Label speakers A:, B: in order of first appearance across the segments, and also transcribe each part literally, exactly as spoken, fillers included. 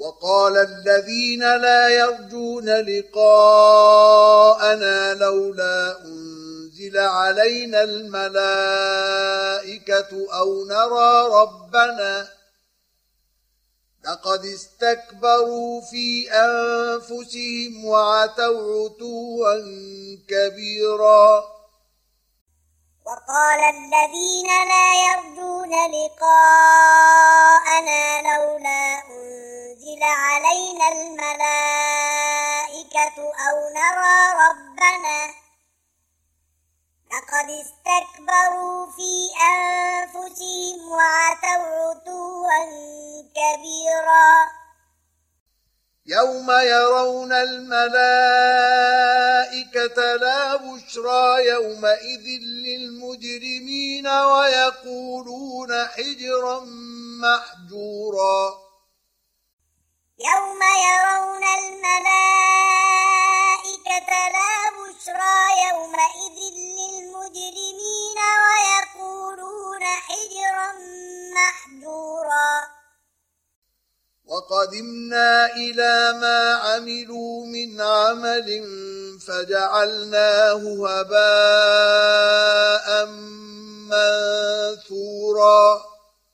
A: وقال الذين لا يرجون لقاءنا لولا أنزل علينا الملائكة أو نرى ربنا لقد استكبروا في أنفسهم وعتوا عتوا كبيرا.
B: وقال الذين لا يرجون لقاءنا لولا أنزل علينا الملائكة أو نرى ربنا لقد استكبروا في أنفسهم وعتوا عتوا كبيرا.
A: يوم يرون الملائكة لا بشرى يومئذ للمجرمين ويقولون حجرا محجورا.
B: يوم يرون الملائكة لا بشرى يومئذ للمجرمين ويقولون حجرا محجورا.
A: وقدمنا إلى ما عملوا من عمل فجعلناه هباء منثورا.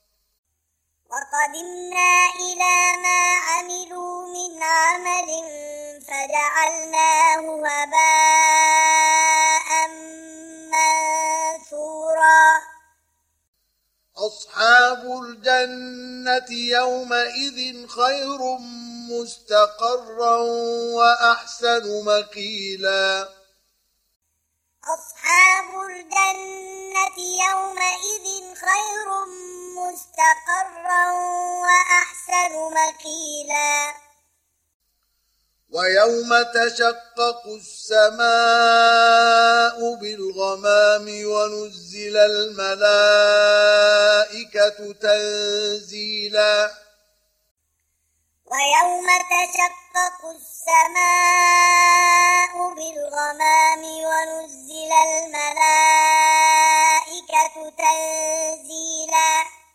B: وقدمنا إلى ما عملوا من عمل فجعلناه هباء منثورا.
A: أصحاب الجنة يومئذ خير مستقرا وأحسن مقيلا.
B: أصحاب الجنة يومئذ خير مستقرا وأحسن مقيلا.
A: ويوم تشقق السماء بالغمام ونزل الملائكة تنزيلا.
B: ويوم تشقق السماء بالغمام ونزل الملائكة تنزيلا.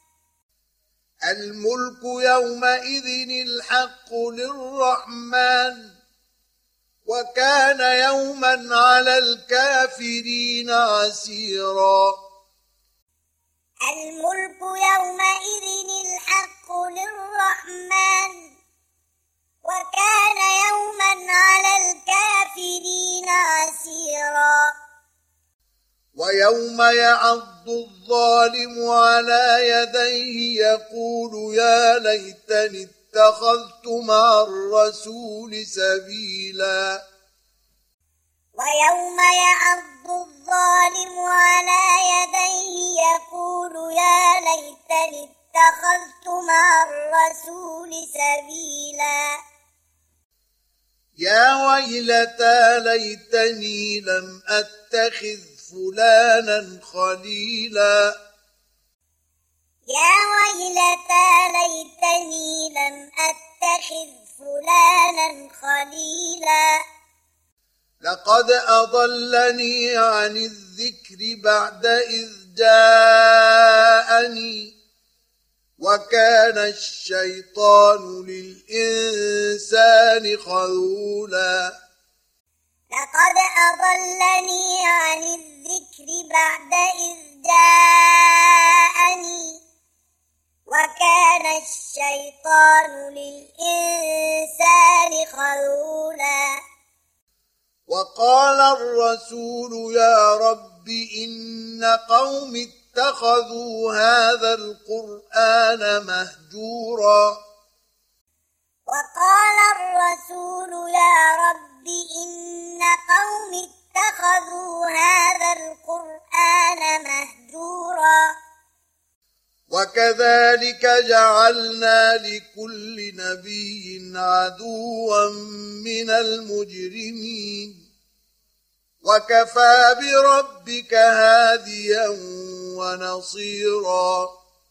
A: الملك يومئذ الحق للرحمن وكان يوما على الكافرين عسيرا.
B: الملك يومئذ الحق للرحمن وكان يوما على الكافرين عسيرا.
A: ويوم يعض الظالم على يديه يقول يا ليتني اتخذت مع الرسول سبيلا.
B: ويوم يعض الظالم على يديه يقول يا ليتني اتخذت مع الرسول سبيلا.
A: يا ويلتى ليتني لم أتخذ فلانا خليلا.
B: يا ويلتى ليتني لم أتخذ فلانا خليلا.
A: لقد أضلني عن الذكر بعد إذ جاءني وكان الشيطان للإنسان خذولا.
B: لقد أضلني عن الذكر بعد إذ جاءني وكان الشيطان للإنسان خذولا.
A: وقال الرسول يا رب إن قوم اتخذوا هذا القرآن مهجورا.
B: وقال الرسول يا رب إن قوم اتخذوا هذا القرآن مهجورا.
A: وكذلك جعلنا لكل نبي عدوا من المجرمين وكفى بربك هاديا ونصيرا.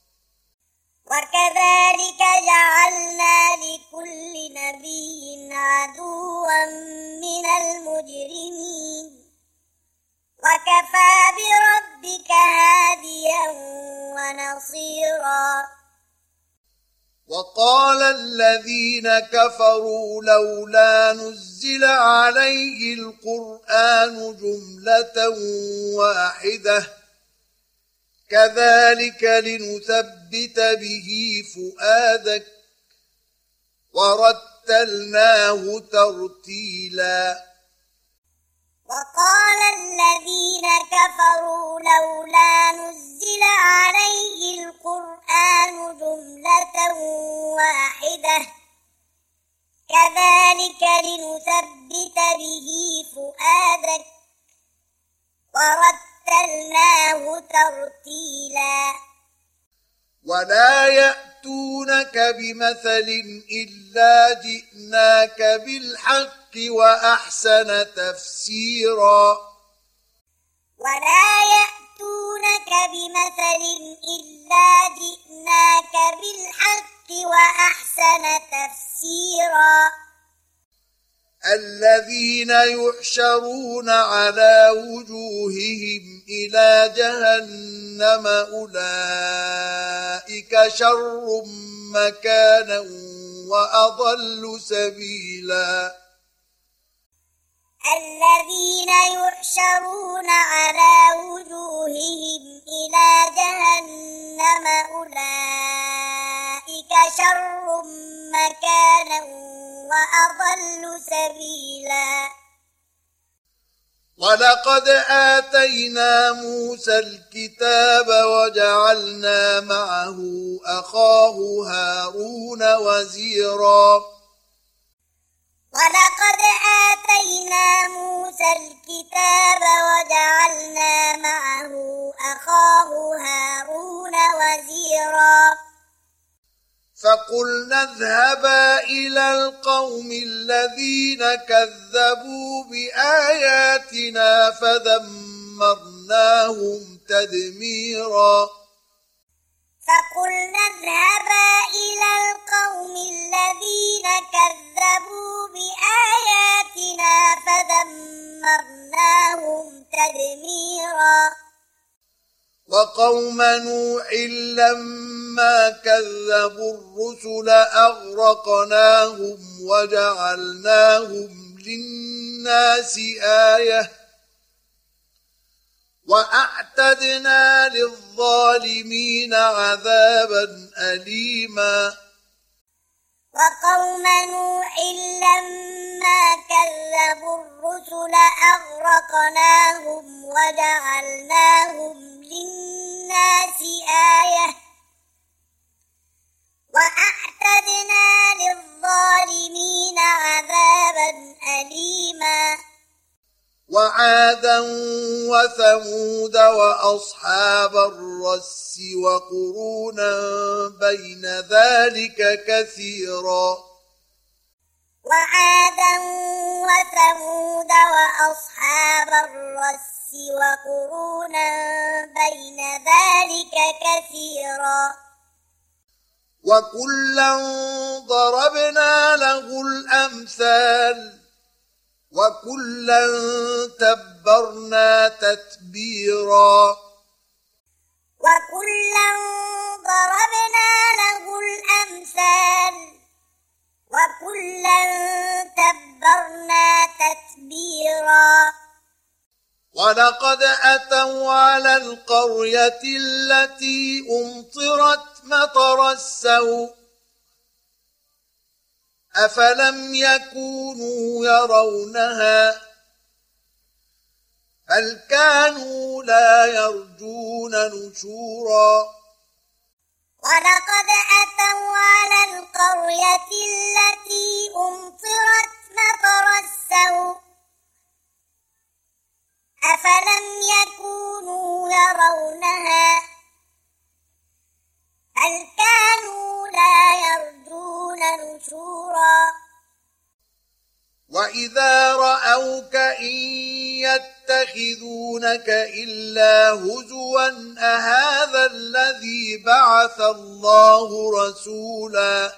B: وكذلك جعلنا لكل نبي عدوا من المجرمين وكفى بربك هاديا ونصيرا.
A: وقال الذين الذين كفروا لولا نزل عليه القرآن جملة واحدة كذلك لنثبت به فؤادك ورتلناه ترتيلا
B: وقال الذين كفروا لولا نزل عليه القرآن جملة واحدة كذلك لنثبت به فؤادك ورتلناه ترتيلا
A: ولا يأتونك بمثل إلا جئناك بالحق وأحسن تفسيرا
B: ولا يأتونك بمثل إلا جئناك بالحق وأحسن تفسيرا
A: الذين يحشرون على وجوههم إلى جهنم أولئك شر مكانا وأضل سبيلا
B: الذين يحشرون على وجوههم إلى جهنم أولئك شر مكانا وأضل سبيلا
A: ولقد آتينا موسى الكتاب وجعلنا معه أخاه هارون وزيرا
B: ولقد آتينا موسى الكتاب وجعلنا معه أخاه هارون وزيرا
A: فقلنا اذهبا إلى القوم الذين كذبوا بآياتنا فدمرناهم تدميرا
B: فقلنا اذهبا إلى القوم الذين كذبوا بآياتنا فدمرناهم تدميرا
A: وقوم نوح لما كذبوا الرسل أغرقناهم وجعلناهم للناس آية وأعتدنا للظالمين عذابا أليما
B: وقوم نوح لما كذبوا الرسل أغرقناهم وجعلناهم للناس آية وأعتدنا للظالمين عذابا أليما
A: وعادا وثمود وأصحاب الرس وقرونا بين ذلك كثيرا
B: وعادا وثمود وأصحاب الرس وقرونا بين ذلك كثيرا
A: وكلا ضربنا له الأمثال وكلا تبرنا تتبيرا
B: وكلا ضربنا له الأمثال وكلا تبرنا تتبيرا
A: ولقد أتوا على القرية التي أمطرت مطر السوء أفلم يكونوا يرونها بل كانوا لا يرجون نشورا
B: ولقد أتوا على القرية التي أمطرت مطر السوء أفلم يكونوا يرونها بل كانوا لا يرجون نشورا
A: وإذا رأوك إن يتخذونك إلا هزوا أهذا الذي بعث الله رسولا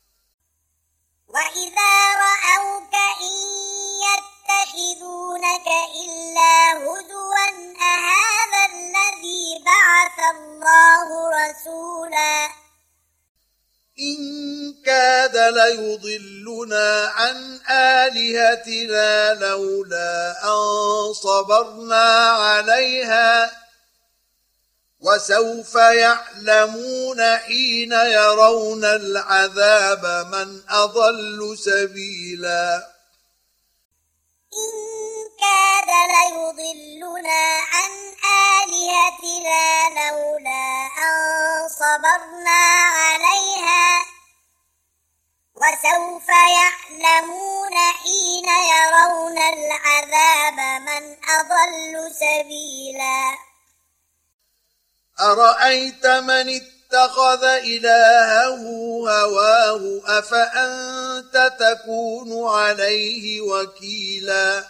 B: وإذا رأوك إن يتخذونك إلا هزوا أهذا الذي بعث الله رسولا
A: إن كاد ليضلنا عن آلهتنا لولا أن صبرنا عليها وسوف يعلمون حين يرون العذاب من أضل سبيلا
B: إن كاد ليضلنا عن آلهتنا لولا أن صبرنا عليها وسوف يعلمون حين يرون العذاب من أضل سبيلا
A: أرأيت من اتخذ إلهه هواه أفأنت تكون عليه وكيلا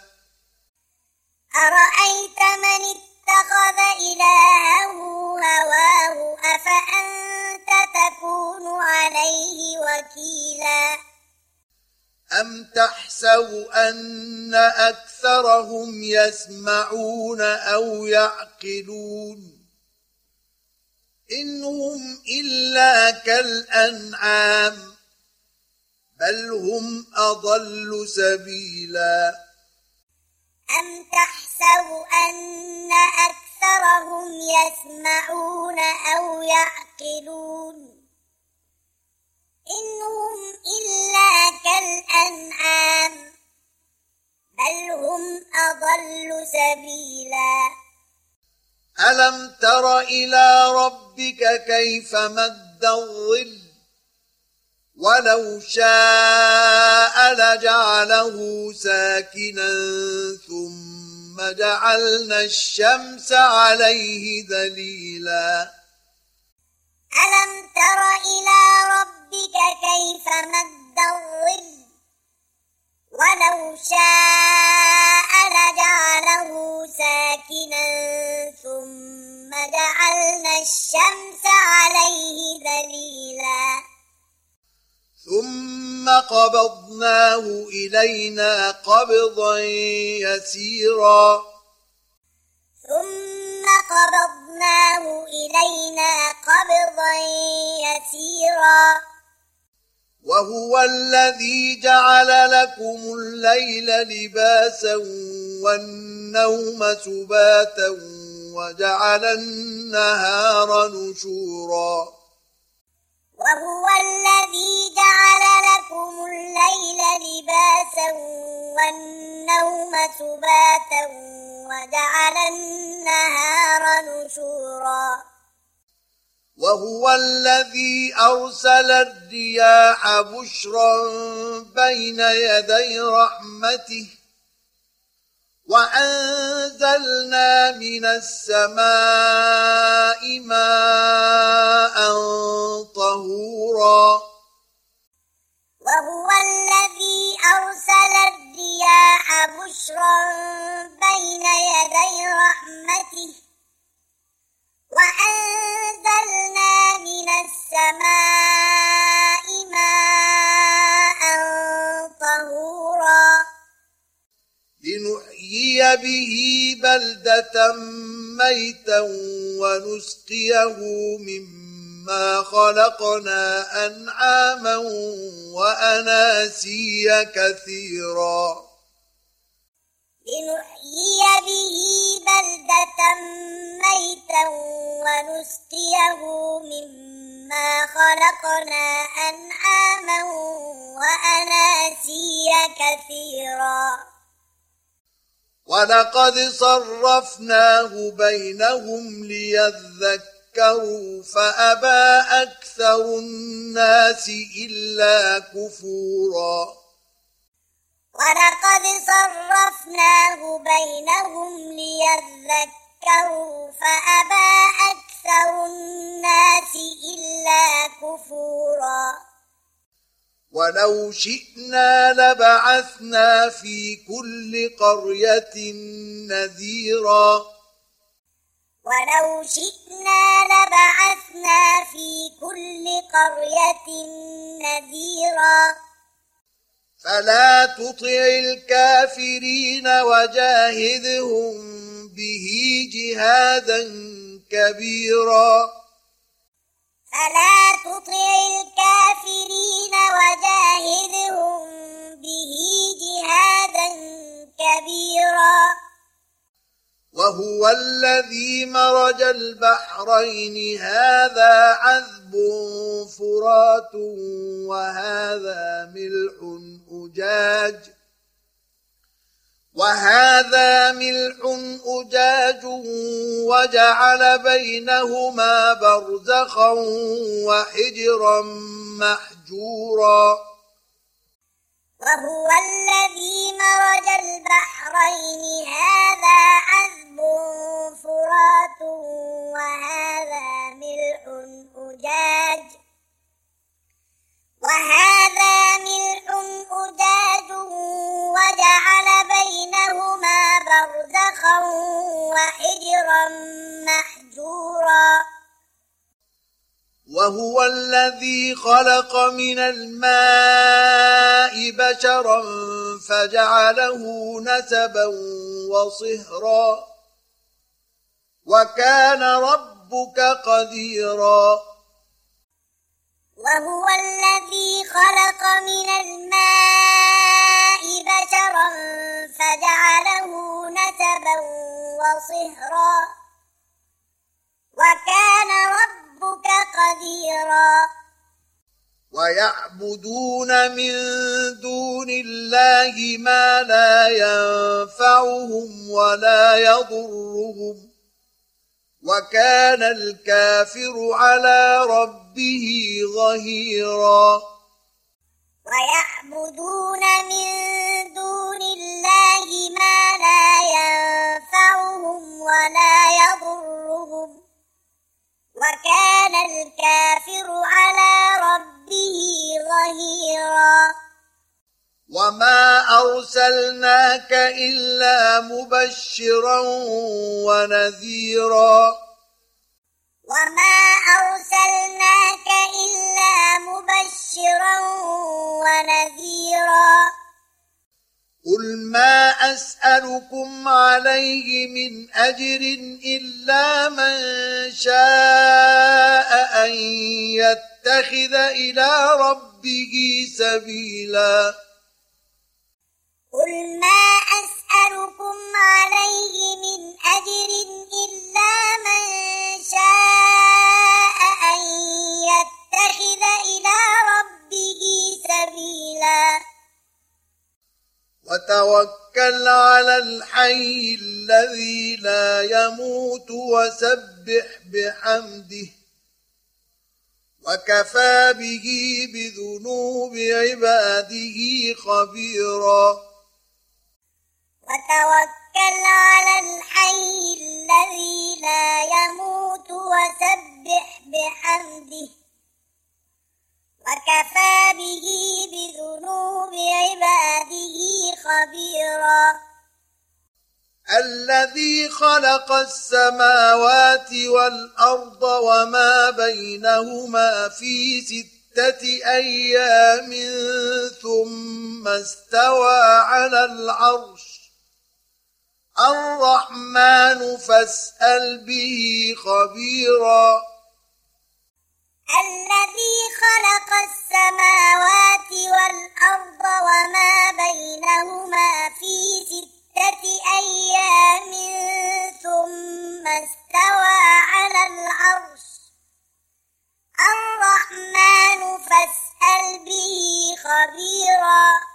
B: أرأيت من اتخذ إلهه هواه أفأنت تكون عليه وكيلا
A: أم تحسب أن أكثرهم يسمعون أو يعقلون إن هم إلا كالأنعام بل هم أضل سبيلا
B: أم تحسب أن أكثرهم يسمعون أو يعقلون إن هم إلا كالأنعام بل هم أضل سبيلا
A: ألم تر إلى ربك كيف مد الظل ولو شاء لجعله ساكنا ثم جعلنا الشمس عليه دليلا
B: ألم تر إلى ربك كيف مد الظل ولو شاء لجعله ساكنا ثم جعلنا الشمس عليه دليلا
A: ثم قبضناه إلينا قبضا يسيرا
B: ثم قبضناه إلينا قبضا يسيرا
A: وهو الذي جعل لكم الليل لباسا والنوم سباتا وجعل النهار نشورا
B: وهو الذي جعل لكم الليل لباسا والنوم سباتا وجعل النهار نشورا
A: وهو الذي أرسل الرياح بشرا بين يدي رحمته وأنزلنا من السماء ماء طهورا
B: وهو الذي أرسل الرياح بشرا بين يدي رحمته وأنزلنا من السماء ماء طهورا
A: لنحيي به بلدة ميتا ونسقيه مما خلقنا أنعاما وأناسيا كثيرا
B: لنحيي به بلدة ميتا ونسقيه مما خلقنا أنعاما وأناسيا كثيرا
A: ولقد صرفناه بينهم ليذكروا فأبى أكثر الناس إلا كفورا
B: ولقد صرفناه بينهم ليذكروا فأبى أكثر الناس إلا كفورا
A: ولو شئنا لبعثنا في كل قرية نذيرا
B: ولو شئنا لبعثنا في كل قرية نذيرا
A: فلا تطع الكافرين وجاهدهم به جهادا كبيرا
B: فلا تطع الكافرين وجاهدهم به جهادا كبيرا
A: وهو الذي مرج البحرين هذا عذب فرات وهذا ملح أجاج وهذا ملح أجاج وجعل بينهما برزخا وحجرا محجورا
B: وهو الذي مرج البحرين هذا عذب فرات وهذا ملح أجاج وهذا ملح أجاج وجعل بينهما برزخا وحجرا محجورا
A: وهو الذي خلق من الماء بشرا فجعله نسبا وصهرا وكان ربك قديرا
B: وهو الذي خلق من الماء بشرا فجعله نسبا وصهرا وكان ربك قديرا
A: ويعبدون من دون الله ما لا ينفعهم ولا يضرهم وكان الكافر على ربه ظهيرا
B: ويعبدون من دون الله ما لا ينفعهم ولا يضرهم وكان الكافر على ربه ظهيرا
A: وما أرسلناك إلا مبشرا ونذيرا
B: وما أرسلناك إلا مبشرا ونذيرا
A: قل ما أسألكم عليه من أجر إلا من شاء أن يتخذ إلى ربه سبيلا
B: قل ما أسألكم عليه من أجر إلا من شاء أن يتخذ إلى ربه سبيلا
A: وتوكل على الحي الذي لا يموت وسبح بحمده وكفى به بذنوب عباده خبيرا
B: وتوكل على الحي الذي لا يموت وسبح بحمده وكفى به بذنوب عباده خبيرا
A: الذي خلق السماوات والأرض وما بينهما في ستة أيام ثم استوى على العرش الرحمن فاسأل به خبيرا
B: الذي خلق السماوات والأرض وما بينهما في ستة أيام ثم استوى على العرش الرحمن فاسأل به خبيرا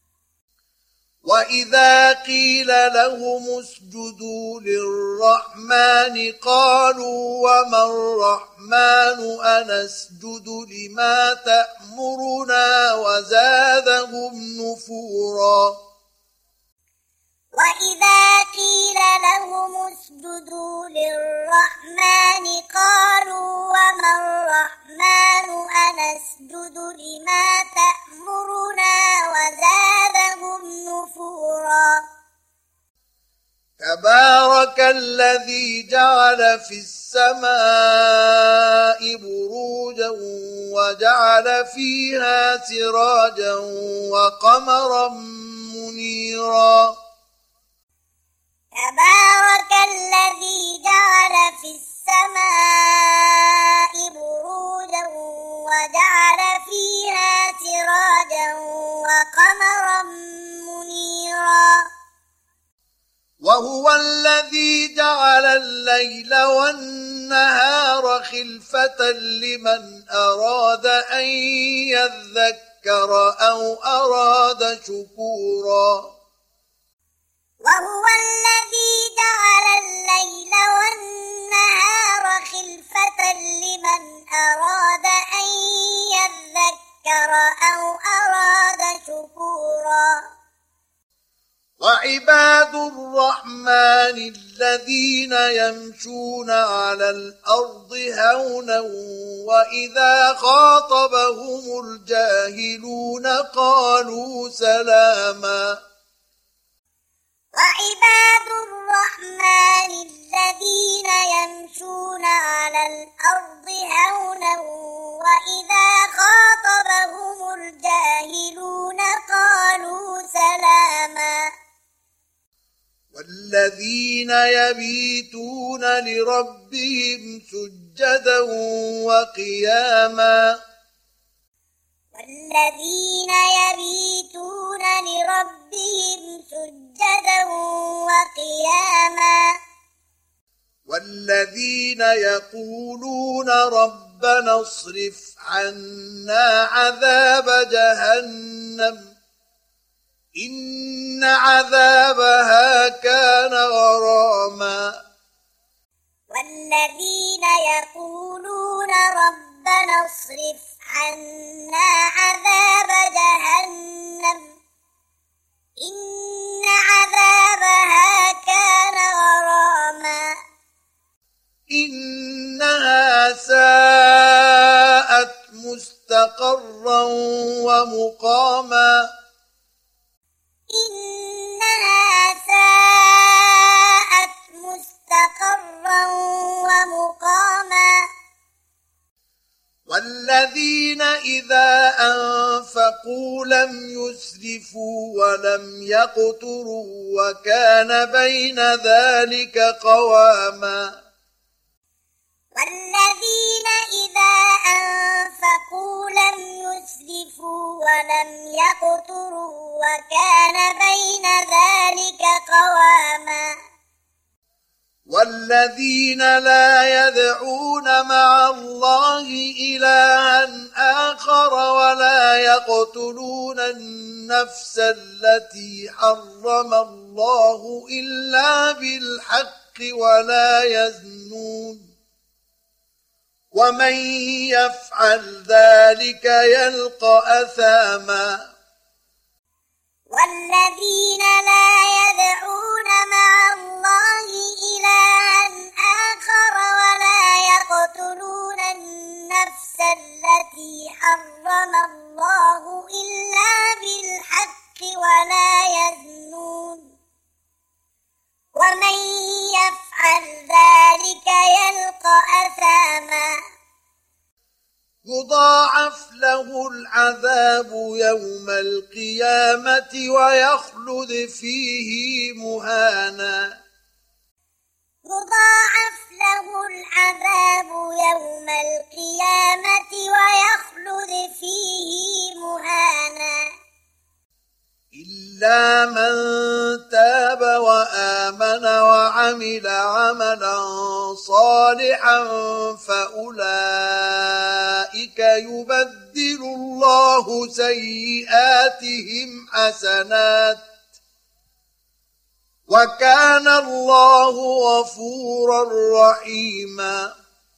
A: وإذا قيل لهم اسجدوا للرحمن قالوا وما الرحمن أنسجد لما تأمرنا وزادهم نفورا
B: وإذا قيل لهم اسجدوا للرحمن قالوا وما الرحمن أنسجد لما تأمرنا وزادهم نفورا
A: تبارك الذي جعل في السماء بروجا وجعل فيها سراجا وقمرا منيرا
B: تبارك الذي جعل في السماء السماء بروجا وجعل فيها سراجا وقمرا منيرا
A: وهو الذي جعل الليل والنهار خلفة لمن أراد أن يذكر أو أراد شكورا
B: وهو الذي جعل الليل والنهار خلفة لمن أراد أن يذكر أو أراد شكورا
A: وعباد الرحمن الذين يمشون على الأرض هونا وإذا خاطبهم الجاهلون قالوا سلاما
B: وعباد الرحمن الذين يمشون على الأرض هونا وإذا خاطبهم الجاهلون قالوا سلاما
A: والذين يبيتون لربهم سجدا وقياما
B: والذين يبيتون لربهم سجدا وقياما
A: والذين يقولون ربنا اصرف عنا عذاب جهنم إن عذابها كان غراما
B: والذين يقولون ربنا اصرف عنا عذاب جهنم إن عذابها كان غراما
A: إنها ساءت مستقرا ومقاما
B: إنها ساءت مستقرا ومقاما
A: والذين إذا أنفقوا لم يسرفوا ولم يقتروا وكان بين ذلك قواما
B: والذين إذا أنفقوا لم يسرفوا ولم يقتروا وكان بين ذلك قواما
A: والذين لا يدعون مع الله إلها آخر ولا يقتلون النفس التي حرم الله إلا بالحق ولا يزنون ومن يفعل ذلك يلقى أثاما
B: والذين لا يدعون مع الله إلها آخر ولا يقتلون النفس التي حرم الله إلا بالحق ولا يزنون ومن يفعل ذلك يلقى أثاما
A: يضاعف له العذاب يوم القيامة ويخلد فيه مهانا
B: يضاعف له العذاب يوم القيامة ويخلد فيه مهانا
A: إلا من تاب وآمن وعمل عملا صالحا فأولئك يبدل الله سيئاتهم حسنات وكان الله غفورا رحيما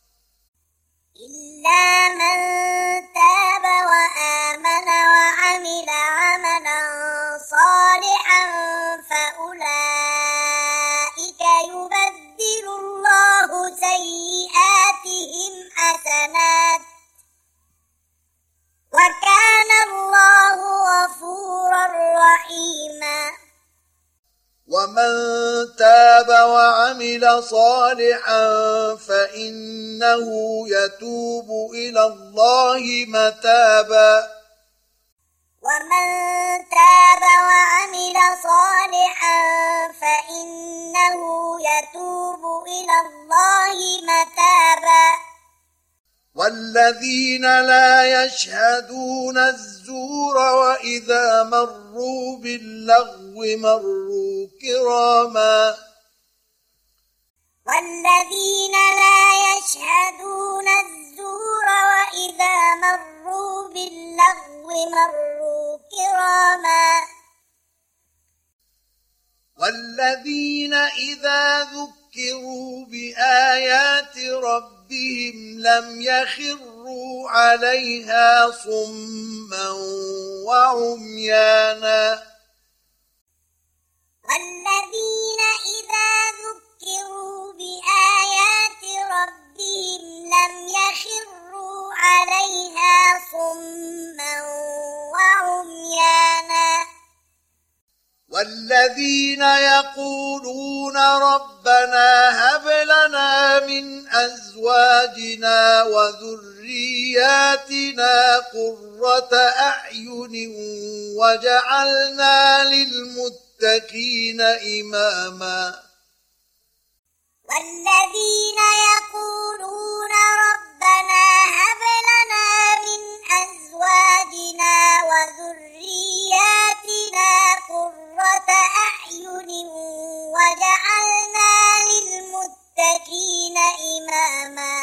B: إلا من تاب وآمن وعمل عملا صالحا فأولئك يبدل الله سيئاتهم حسنات وكان الله غفورا رحيما
A: ومن تاب وعمل صالحا فإنه يتوب إلى الله متابا
B: ومن تاب وعمل صالحا فإنه يتوب إلى الله متابا
A: والذين لا يشهدون الزور وإذا مروا باللغو مروا كراما
B: والذين لا يشهدون الزور وإذا مروا باللغو مروا كراما
A: والذين إذا ذكروا بآيات ربهم لم يخروا عليها صما وعميانا
B: والذين إذا ذكروا بآيات ربهم لم يخروا عليها صما وعميانا
A: والذين يقولون ربنا هب لنا من أزواجنا وذرياتنا قرة أعين وجعلنا للمتقين إماما
B: والذين يقولون ربنا هب لنا من أزواجنا وذرياتنا قرة أعين وجعلنا للمتقين إماما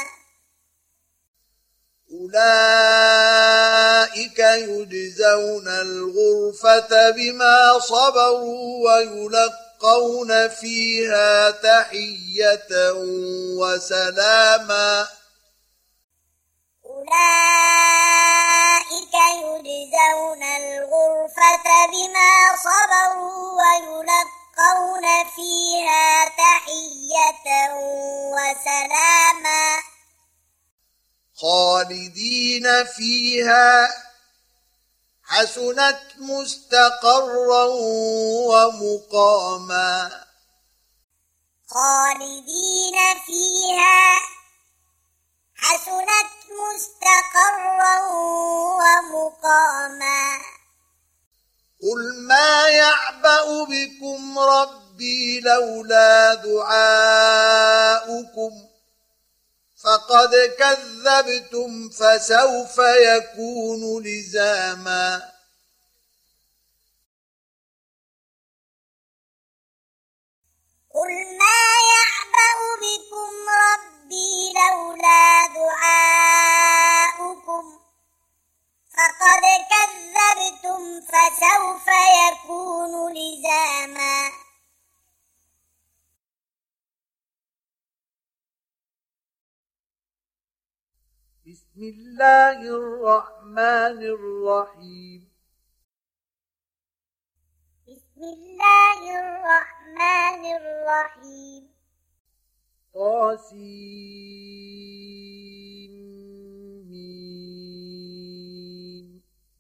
A: أولئك يجزون الغرفة بما صبروا ويلقون فيها تحية وسلاما
B: أولئك يجزون الغرفة بما صبروا ويلقون فيها تحية وسلاما
A: خالدين فيها حسنت مستقرا ومقاما
B: خالدين فيها حسنت مستقرا ومقاما
A: قل ما يعبأ بكم ربي لولا دعاؤكم فقد كذبتم فسوف يكون لزاما
B: قل ما يعبأ بكم ربي لولا دعاؤكم فقد كذبتم فسوف يكون لزاما
A: بسم الله الرحمن الرحيم
B: بسم الله الرحمن الرحيم
A: طاسيم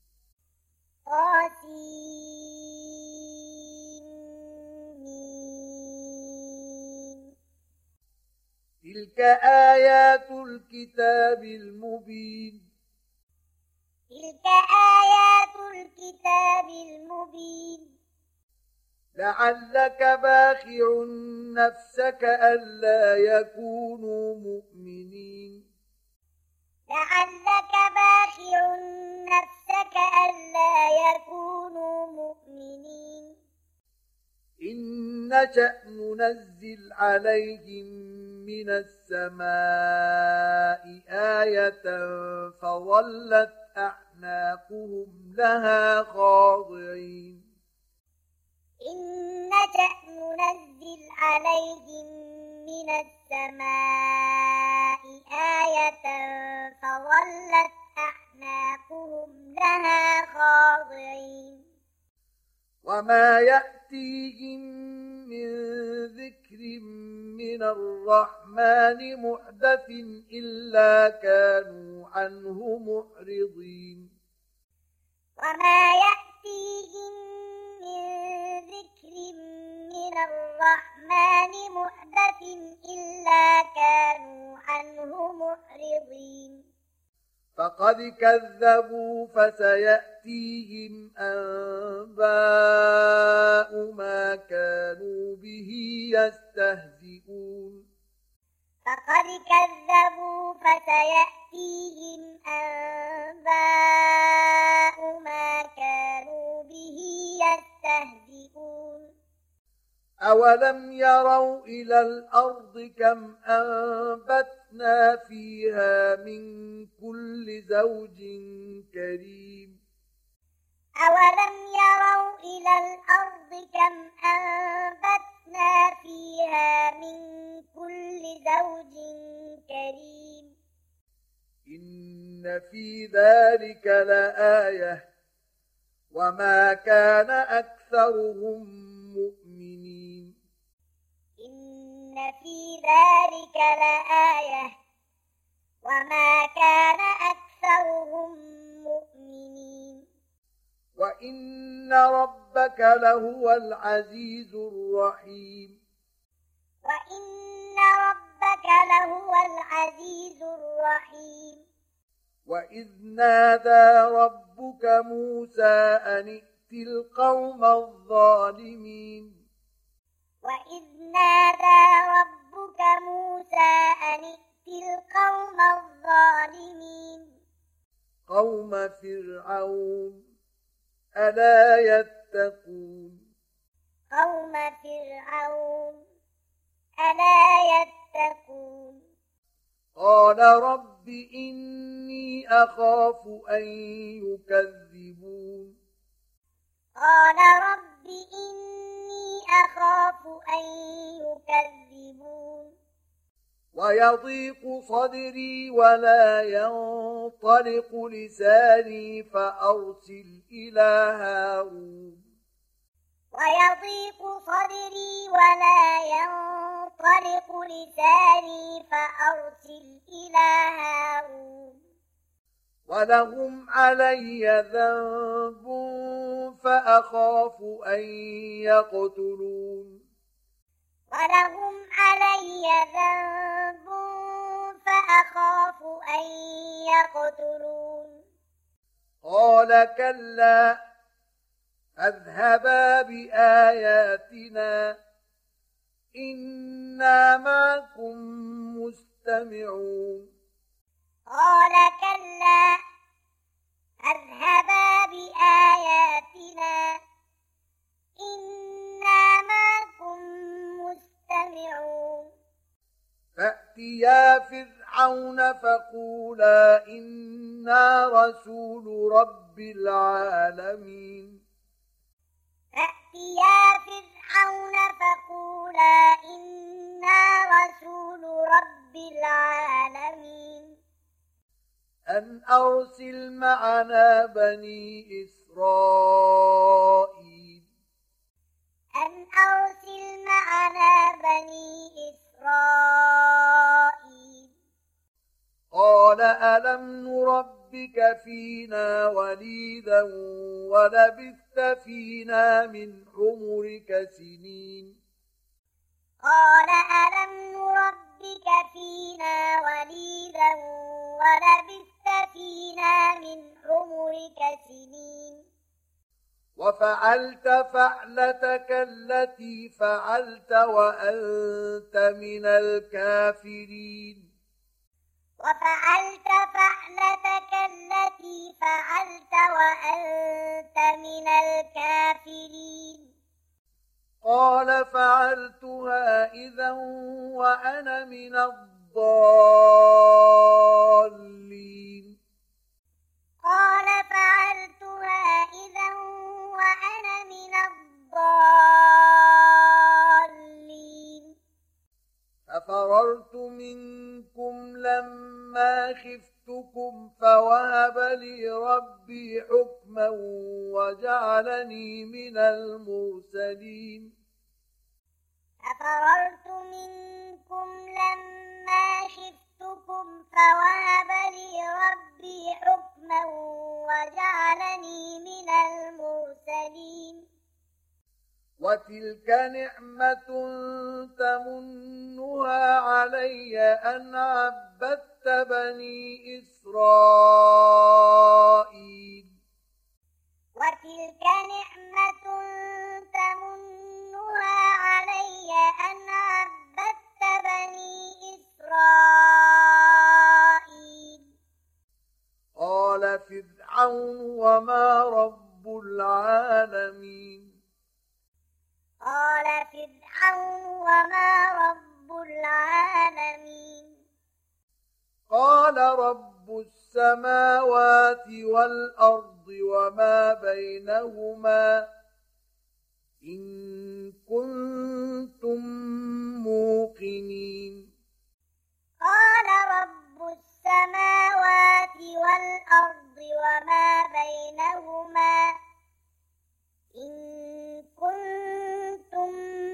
B: طاسيم
A: تلك آيات الكتاب المبين
B: تلك آيات الكتاب المبين
A: لعلك باخع نفسك ألا يكونوا مؤمنين
B: لعلك باخع نفسك ألا يكونوا مؤمنين
A: إن نشأ ننزل عليهم من السماء آية فظلت أعناقهم لها خاضعين
B: إن نشأ ننزل عليهم من السماء آية فظلت أعناقهم لها خاضعين
A: وما يأتيهم من ذكر من الرحمن محدث إلا كانوا عنه معرضين
B: وما يأتيهم من ذكر من الرحمن محدث إلا كانوا عنه معرضين
A: فقد كذبوا فسيأتيهم أنباء ما كانوا به يستهزئون
B: فقد كذبوا فسيأتيهم يأتيهم أنباء ما كانوا به يستهزئون
A: أولم يروا إلى الأرض كم أنبتنا فيها من كل زوج كريم
B: أولم يروا إلى الأرض كم أنبتنا فيها من كل زوج كريم
A: إن في ذلك لآية وما كان أكثرهم مؤمنين
B: إن في ذلك لآية وما كان أكثرهم مؤمنين
A: وإن ربك لهو العزيز الرحيم
B: وإن ربك لهو العزيز الرحيم
A: وإذ نادى ربك موسى أن ائت القوم الظالمين
B: وإذ نادى ربك موسى أن ائت القوم الظالمين
A: قوم فرعون ألا يتقون
B: قوم فرعون ألا يتقون
A: قال رب إني أخاف أن يكذبون
B: قال رب إني أخاف أن يكذبون
A: ويضيق صدري ولا ينطلق لساني فأرسل إلى هارون
B: ويضيق صدري ولا ينطلق لساني فأرسل إلى هارون
A: ولهم علي ذنب فأخاف أن يقتلون
B: ولهم علي ذنب فأخاف أن يقتلون
A: قال كلا فاذهبا بآياتنا إنا معكم مستمعون
B: قال كلا اذهبا بآياتنا إنا معكم مستمعون
A: فأتيا فرعون فقولا إنا رسول رب العالمين
B: فأتيا فرعون فقولا إنا رسول رب العالمين
A: أن أرسل معنا بني إسرائيل
B: أن أرسل معنا بني إسرائيل
A: قال ألم نربك فينا وليدا ولبثت فينا من عمرك سنين
B: قال ألم نربك فينا وليدا ولبثت فينا من عمرك سنين
A: وفعلت فعلتك التي فعلت وأنت من الكافرين
B: وفعلت فعلتك التي فعلت وأنت من الكافرين
A: قال فعلتها إذا وأنا من الضالين
B: قال فعلتها إذا وأنا من الضالين
A: ففررت منكم لما خفتكم فوهب لي ربي حكما وجعلني من المرسلين
B: ففررت منكم لما خفتكم فوهب لي ربي حكما وجعلني من المرسلين
A: وتلك نعمة تمنها علي أن عبدت بني إسرائيل
B: وتلك نعمة تمنها علي أن عبدت بني إسرائيل
A: فرعون وما رب العالمين
B: قال فرعون وما رب العالمين
A: قال رب السماوات والأرض وما بينهما إن كنتم موقنين
B: قال رب السماوات والأرض وما بينهما إن كنتم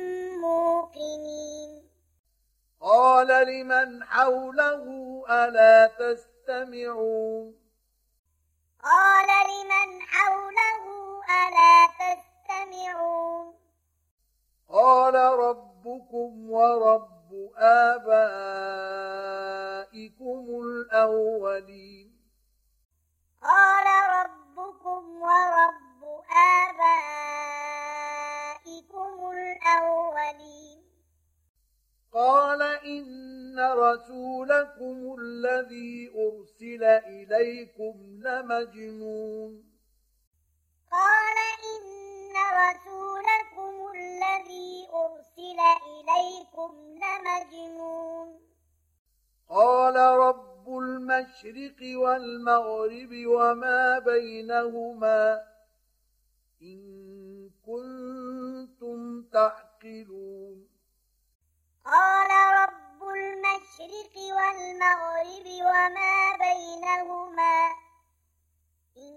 B: موقنين
A: قال لمن حوله ألا تستمعون
B: قال لمن حوله ألا تستمعون
A: قال ربكم ورب آبائكم الأولين
B: قال ربكم ورب آبائكم الأولين
A: قال إن رسولكم الذي أرسل إليكم لمجنون
B: قال إن رسولكم الذي أرسل إليكم لمجنون
A: قال رب المشرق والمغرب وما بينهما إن كنتم تعقلون
B: قال رب المشرق والمغرب وما بينهما إن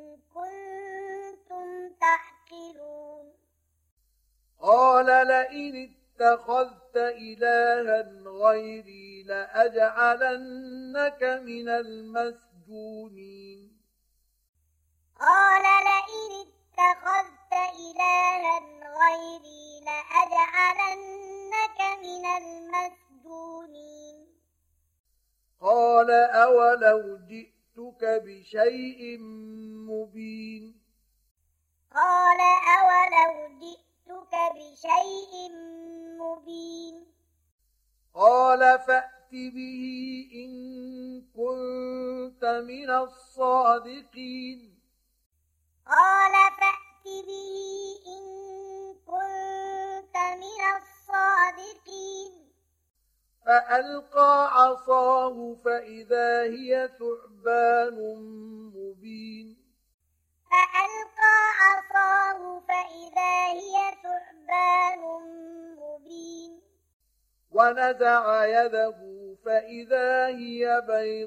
B: كنتم تعقلون
A: قال لئن اتخذت إلها غيري لأجعلنك من المسجونين
B: قال لئن اتخذت إلها غيري لأجعلنك من المسجونين
A: قال أولو جئتك بشيء مبين
B: قال أولو جئتك بشيء مبين
A: قال فأت به إن كنت من الصادقين
B: قال فأت به إن كنت من الصادقين
A: فألقى عصاه فإذا هي ثعبان مبين
B: فألقى عصاه فإذا هي ثعبان مبين
A: ونزع يده فإذا هي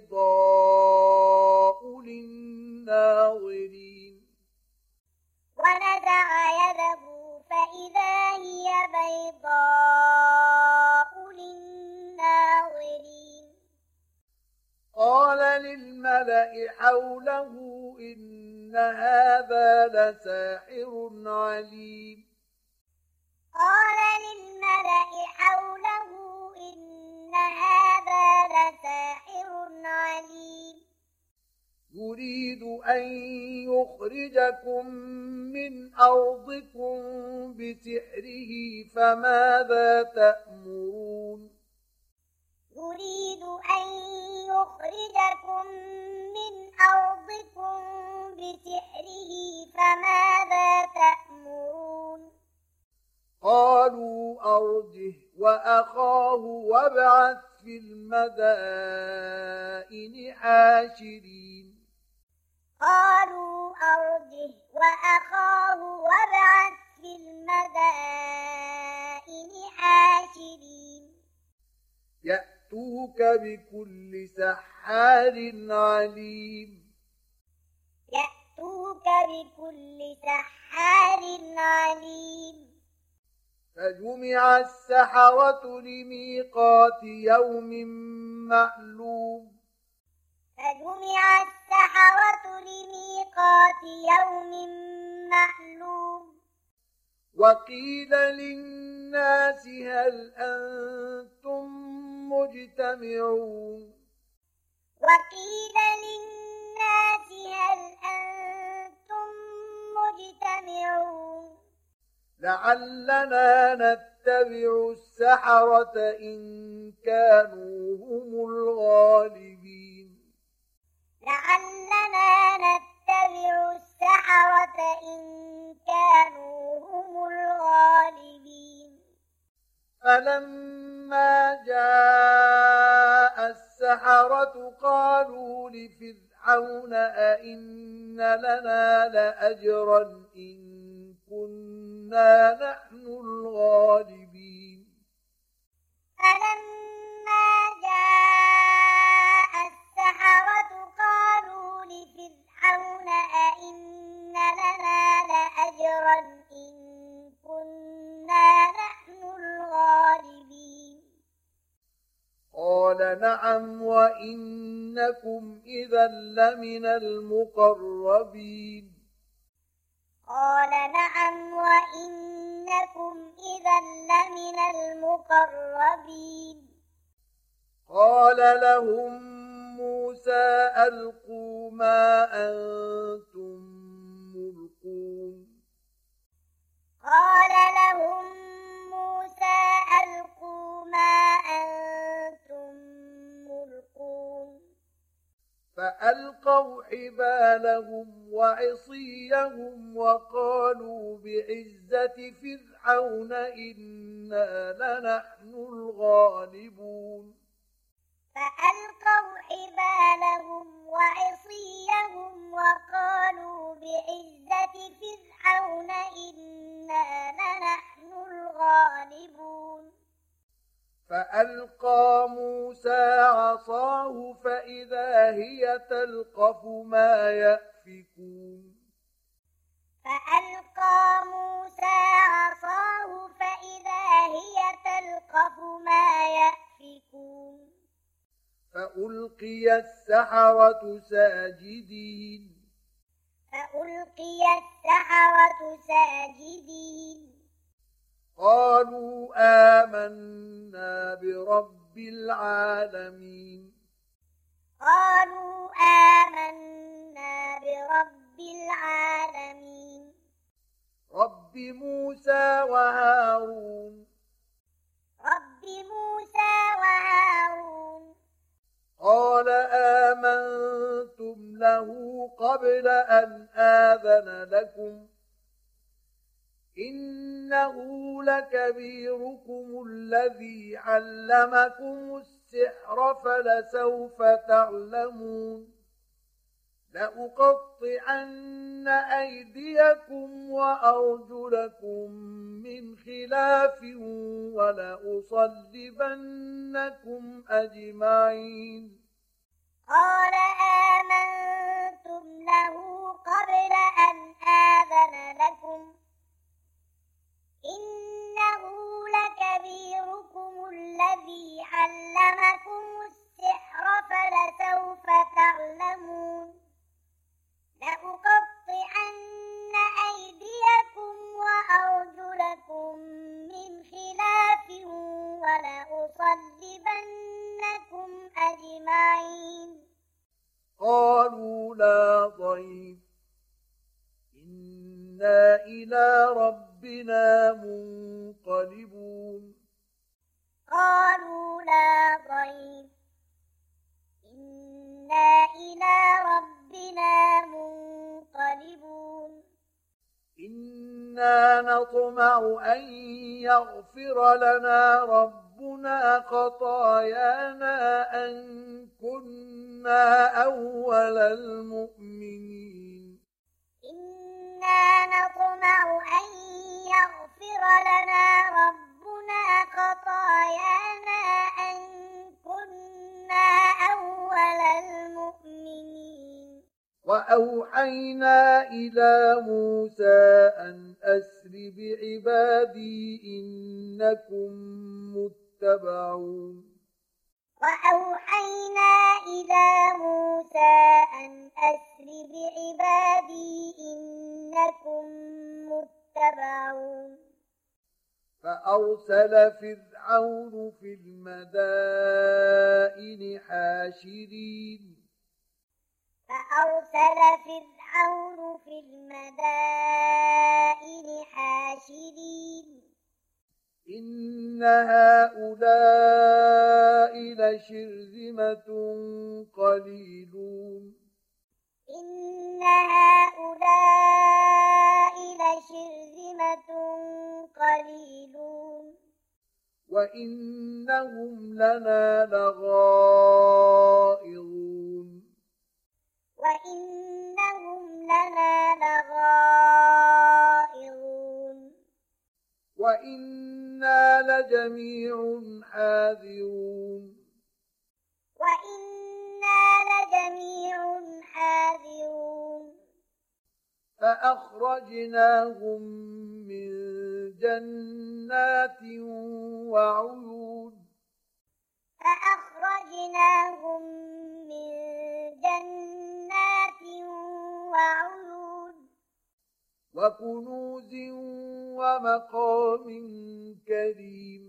A: بيضاء للناظرين
B: ونزع يده فإذا هي بيضاء للناظرين
A: قال للملأ حوله إن هذا لساحر عليم
B: قال للملأ حوله إن هذا لساحر عليم
A: يريد أن يخرجكم من أرضكم بسحره فماذا تأمرون
B: يريد أن يخرجكم من أرضكم بسحره فماذا تأمرون
A: قالوا أرجه وأخاه وابعث في المدائن حاشرين
B: قالوا أرجه وأخاه وابعث في المدائن حاشرين
A: يأتوك بكل سحار عليم
B: يأتوك بكل سحار عليم
A: فجمع السحرة لميقات يوم معلوم
B: فجمع السحرة لميقات يوم معلوم
A: وقيل للناس هل أنتم مجتمعون
B: وقيل للناس هل أنتم مجتمعون
A: لعلنا نتبع السحرة إن كانوا هم الغالبين
B: لعلنا نتبع نتبع السحرة إن كانوا هم الغالبين
A: فلما جاء السحرة قالوا لفرعون أئن لنا لأجرا إن كنا نحن الغالبين
B: فلما جاء السحرة قالوا لفرعون أئن لنا لأجرا إن كنا نحن الغالبين
A: قال نعم وإنكم إذا لمن المقربين
B: قال نعم وإنكم إذا لمن المقربين
A: قال لهم موسى ألقوا ما أنتم ملقون
B: قال لهم موسى ألقوا ما أنتم ملقون
A: فألقوا حبالهم وعصيهم وقالوا بعزة فرعون إنا لنحن الغالبون
B: فألقوا حبالهم وعصيهم وقالوا بعزة فرعون إنا لنحن الغالبون
A: فألقى موسى عصاه فإذا هي تلقف ما يأفكون
B: فألقى موسى عصاه فإذا هي تلقف ما يأفكون
A: فألقي السحرة ساجدين
B: فألقي السحرة ساجدين
A: قالوا آمنا برب العالمين
B: قالوا آمنا برب العالمين
A: رب موسى وهارون
B: رب موسى وهارون
A: قال آمنتم له قبل أن آذن لكم إنه لكبيركم الذي علمكم السحر فلسوف تعلمون لأقطعن أيديكم وأرجلكم من خلاف ولأصلبنكم أجمعين
B: قال آمنتم له قبل أن آذن لكم إنه لكبيركم الذي علمكم السحر فلسوف تعلمون لأقطعن أيديكم وأرجلكم من خلاف ولأصلبنكم أجمعين
A: قالوا لا ضير إنا إلى ربنا منقلبون
B: قالوا لا ضير إنا إلى ربنا منقلبون
A: إنا نطمع أن يغفر لنا ربنا خطايانا أن كنا أول المؤمنين
B: إنا نطمع أن يغفر لنا ربنا خطايانا أن كنا أول المؤمنين
A: وأوحينا إلى موسى أن أسر بعبادي إنكم متبعون
B: وأوحينا إلى موسى أن أسر بعبادي إنكم متبعون
A: فأرسل فرعون في المدائن حاشرين
B: فأرسل فرعون في المدائن حاشرين
A: إن هؤلاء لشرذمة قليلون
B: إن هؤلاء لشرذمة قليلون
A: وإنهم لنا لغائظون
B: وإنهم لنا لغائظون
A: وإنا لجميع حاذرون
B: وإنا لجميع حاذرون
A: فأخرجناهم من جنات وعيون
B: فأخرجناهم من جنات وعيون
A: وكنوز ومقام كريم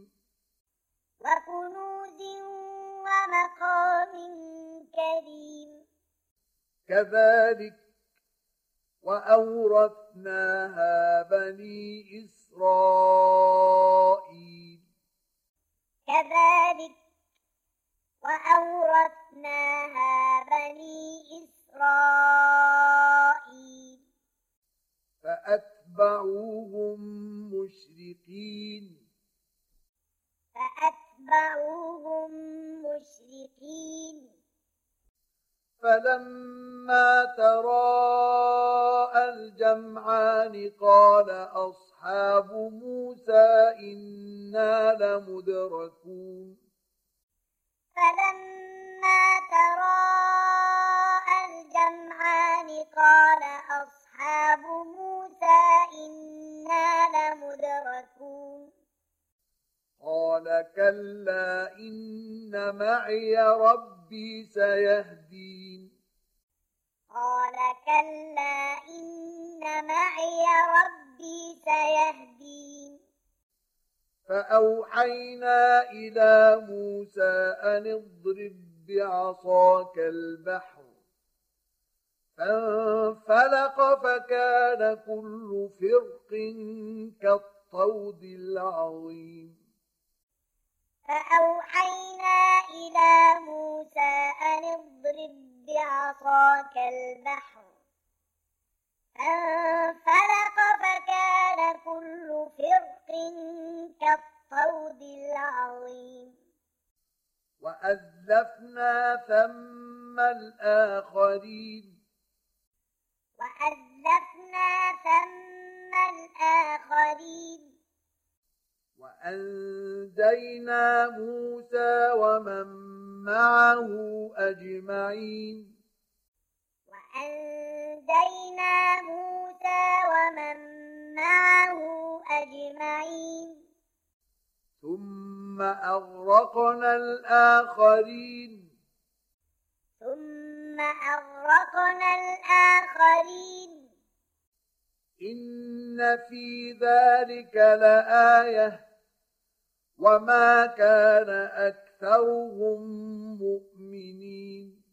B: وكنوز ومقام كريم
A: كذلك وأورثناها بني إسرائيل
B: كذلك وأورثناها بني إسرائيل
A: فأتبعوهم مشرقين
B: فأتبعوهم مشرقين
A: فلما تراءى الجمعان قال أصحاب موسى إنا لمدركون
B: فلما تراءى الجمعان قال أصحاب موسى إنا لمدركون
A: قال كلا إن معي ربي سيهدين
B: قال كلا إن معي ربي سيهدين
A: فأوحينا إلى موسى أن اضرب بعصاك البحر فانفلق فكان كل فرق كالطود العظيم
B: فأوحينا إلى موسى أن اضرب بعصاك البحر فانفلق فكان كل فرق كالطود العظيم
A: وأزلفنا ثم الآخرين
B: وأزلفنا ثم الآخرين
A: وأنجينا موسى ومن معه أجمعين
B: وأنجينا موسى ومن معه أجمعين
A: ثم أغرقنا الآخرين
B: ثم أغرقنا الآخرين
A: إن في ذلك لآية وما كان أكثرهم مؤمنين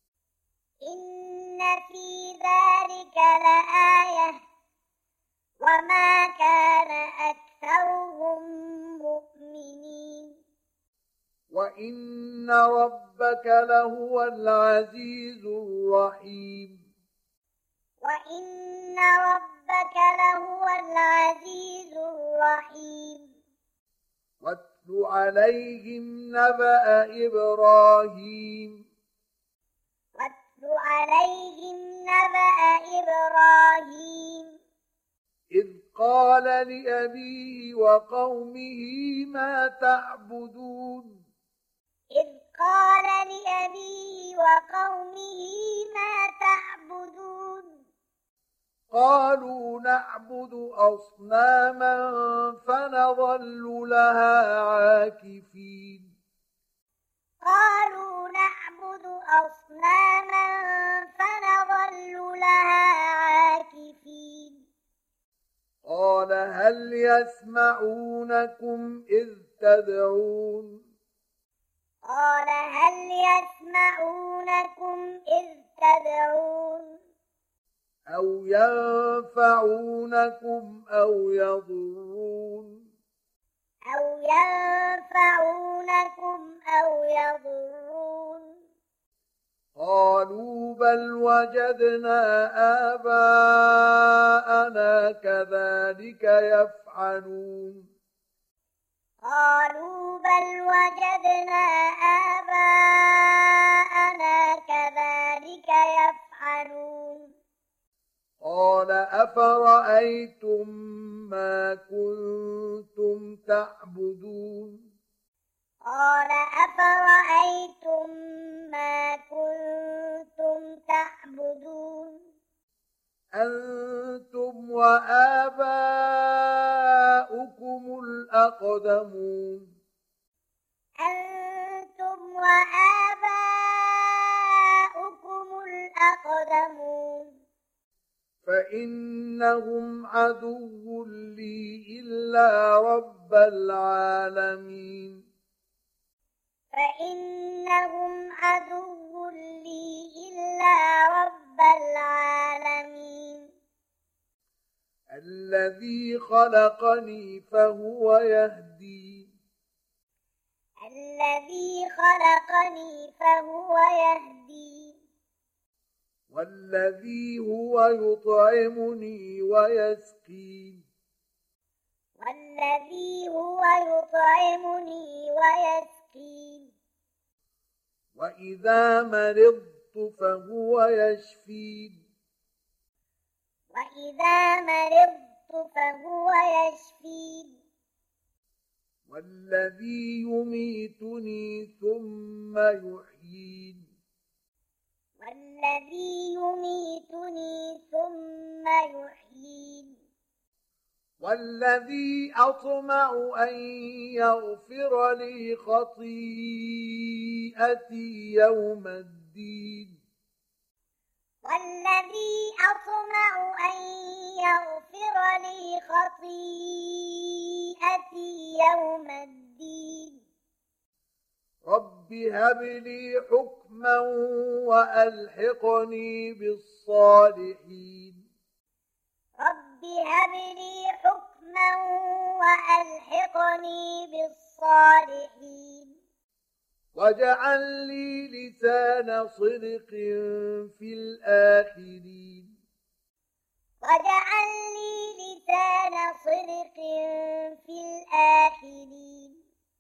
B: إن في ذلك لآية وما كان أكثرهم مؤمنين
A: وإن ربك لهو العزيز الرحيم
B: وإن ربك لهو العزيز الرحيم
A: واتل عليهم نبأ إبراهيم
B: واتل عليهم نبأ إبراهيم
A: إذ قال لأبيه وقومه ما تعبدون
B: إذ قال لأبيه وقومه ما تعبدون
A: قالوا نعبد أصناما فنظل لها عاكفين
B: قالوا نعبد أصناما فنظل لها عاكفين
A: قال هل يسمعونكم إذ تدعون
B: قال هل يسمعونكم إذ تدعون
A: أو ينفعونكم أو يضرون
B: أو ينفعونكم أو يضرون
A: قالوا بل وجدنا آباءنا كذلك يفعلون
B: قالوا بل وجدنا آباءنا كذلك يفعلون
A: قال أفرأيتم ما كنتم تعبدون
B: قال أفرأيتم ما كنتم تعبدون
A: أنتم وآباؤكم الأقدمون
B: أنتم وآباؤكم الأقدمون
A: فإنهم عدو لي إلا رب العالمين
B: فإنهم عدو لي إلا رب العالمين
A: الذي خلقني فهو يهدين
B: الذي خلقني فهو يهدين
A: والذي هو يطعمني ويسقين
B: والذي هو يطعمني ويسقين
A: وإذا مرضت فهو يشفين
B: وإذا مرضت فهو يشفين
A: والذي يميتني ثم يحيين
B: والذي يميتني ثم يحيين
A: والذي أطمع أن يغفر لي خطيئتي يوم الدين
B: والذي أطمع أن يغفر لي خطيئتي يوم الدين
A: رب هب لي حكما وألحقني بالصالحين
B: رب هب لي حكما وألحقني بالصالحين
A: واجعل لي لسان صدق في الآخرين
B: واجعل لي لسان صدق في الآخرين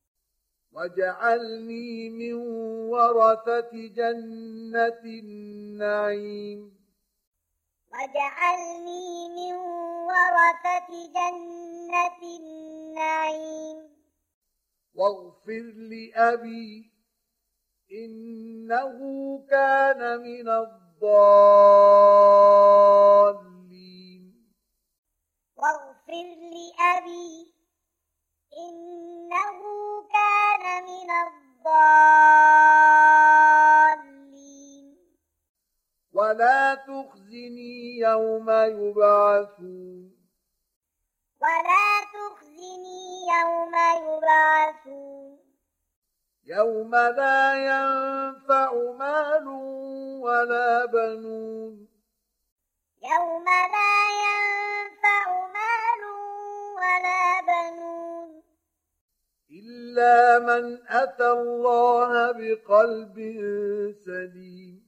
A: واجعلني من ورثة جنة النعيم
B: واجعلني من ورثة جنة النعيم
A: واغفر لأبي إنه كان من الضالين
B: واغفر لأبي إنه كان من الضالين
A: ولا تخزني يوم يبعثون
B: ولا تخزني يوم يبعثون
A: يوم لا ينفع مال ولا بنون
B: يوم لا ينفع مال ولا بنون
A: إلا من أتى الله بقلب سليم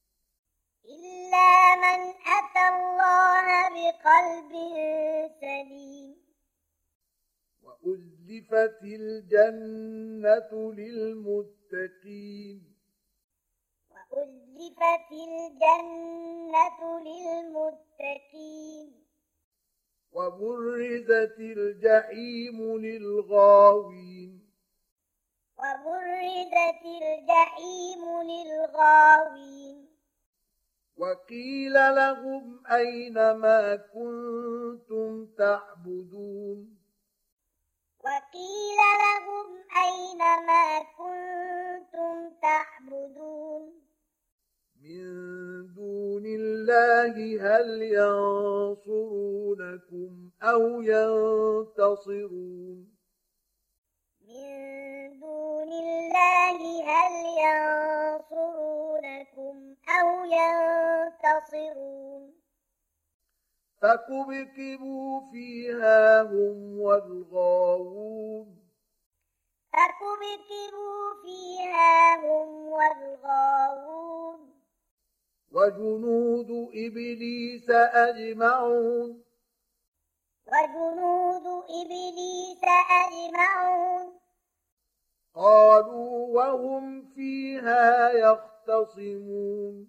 B: إلا من أتى الله بقلب سليم
A: وأزلفت الجنة للمتقين
B: وأزلفت الجنة للمتقين
A: وبرزت الجحيم للغاوين
B: وبرزت الجحيم للغاوين
A: وقيل لهم أين ما كنتم تعبدون
B: وقيل لهم أين ما كنتم تعبدون
A: من دون الله هل ينصرونكم أو ينتصرون
B: من دون الله هل ينصرونكم أو ينتصرون
A: فكبكبوا فيها هم والغاوون
B: فكبكبوا فيها هم والغاوون
A: وجنود إبليس أجمعون
B: وجنود إبليس أجمعون
A: قالوا وهم فيها يختصمون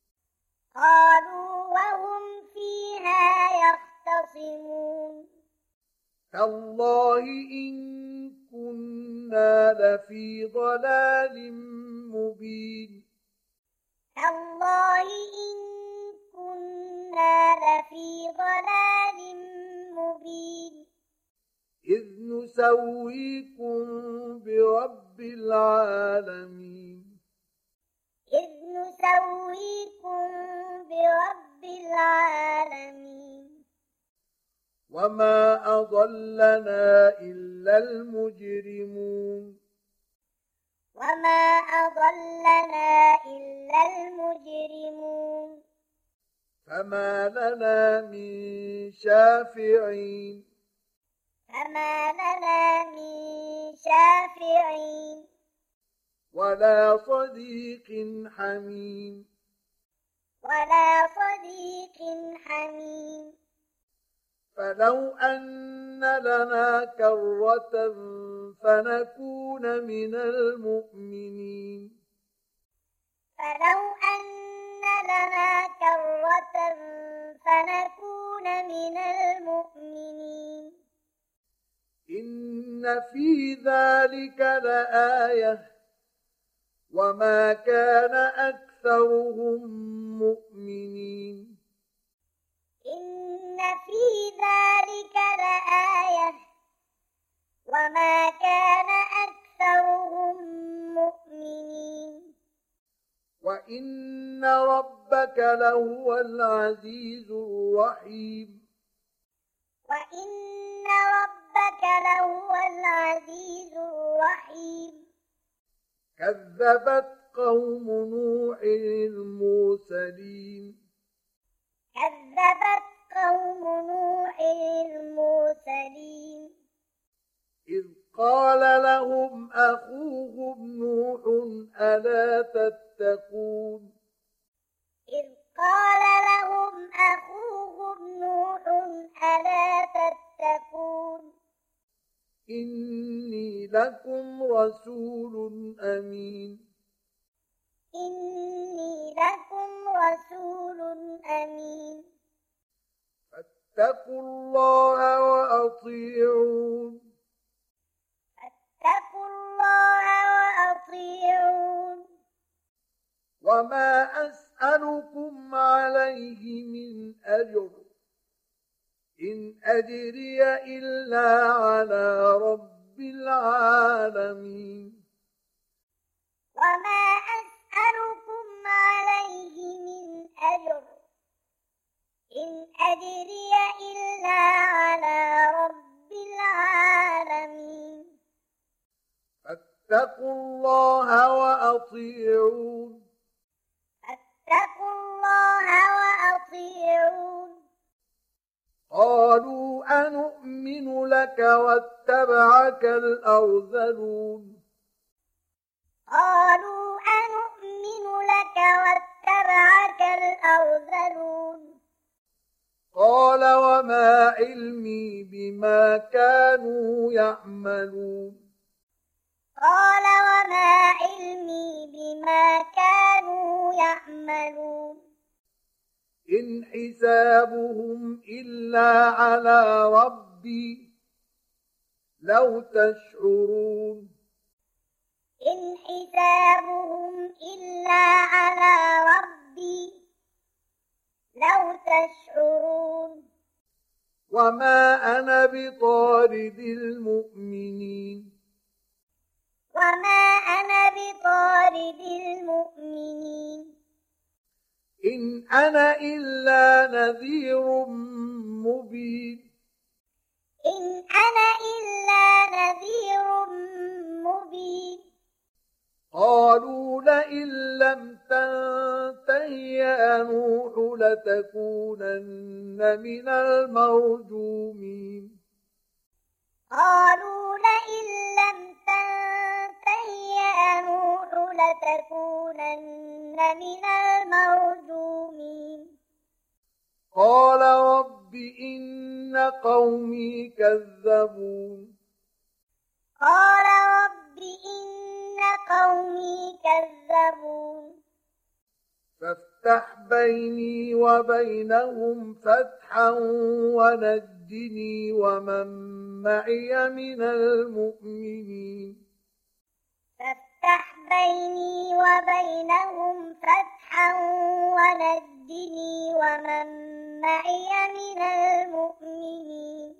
B: قالوا وهم فيها يختصمون
A: تالله إن كنا لفي ضلال مبين
B: تالله إن كنا لفي ضلال مبين
A: إذ نسويكم برب العالمين
B: إذ نسويكم برب العالمين
A: وما أضلنا إلا المجرمون
B: وما أضلنا إلا المجرمون
A: فما لنا من شافعين
B: فما لنا من شافعين
A: ولا صديق حميم
B: ولا صديق حميم
A: فلو أن لنا كرة فنكون من المؤمنين
B: فلو أن لنا كرة فنكون من المؤمنين
A: إن في ذلك لآية وما كان أكثرهم مؤمنين
B: إن في ذلك لآية وما كان أكثرهم مؤمنين
A: وإن ربك لهو العزيز الرحيم
B: وإن ربك لهو العزيز الرحيم
A: كذبت قوم نوح المرسلين
B: كذبت قوم نوح المرسلين
A: إذ قال لهم أخوهم نوح ألا تتقون
B: إذ قال لهم أخوهم نوح ألا تتقون
A: إني لكم رسول أمين
B: إني لكم رسول أمين
A: فاتقوا الله وأطيعون
B: فاتقوا الله وأطيعون
A: وما أسألكم عليه من أجر إن أجري إلا على رب العالمين
B: وما أسألكم عليه من أجر إن أجري إلا على رب العالمين
A: فاتقوا الله وأطيعون
B: فاتقوا الله وأطيعون
A: قالوا أنؤمن لك واتبعك الأرذلون
B: قالوا أنؤمن لك واتبعك الأرذلون
A: قال وما علمي بما كانوا يعملون
B: قال وما علمي بما كانوا يعملون
A: إن حسابهم إلا على ربي لو تشعرون
B: إن حسابهم إلا على ربي لو تشعرون
A: وما أنا بطارد المؤمنين
B: وما أنا بطارد المؤمنين
A: إن أنا إلا نذير مبين
B: إن أنا إلا نذير مبين
A: قالوا لئن لم تنته يا نوح لتكونن من المرجومين
B: قالوا لئن لم تنته يا نوح لتكونن من المرجومين
A: قومي كذبون
B: قال رب إن قومي كذبون
A: فافتح بيني وبينهم فتحا ونجني ومن معي من المؤمنين
B: فافتح بيني وبينهم فتحا ونجني ومن معي من المؤمنين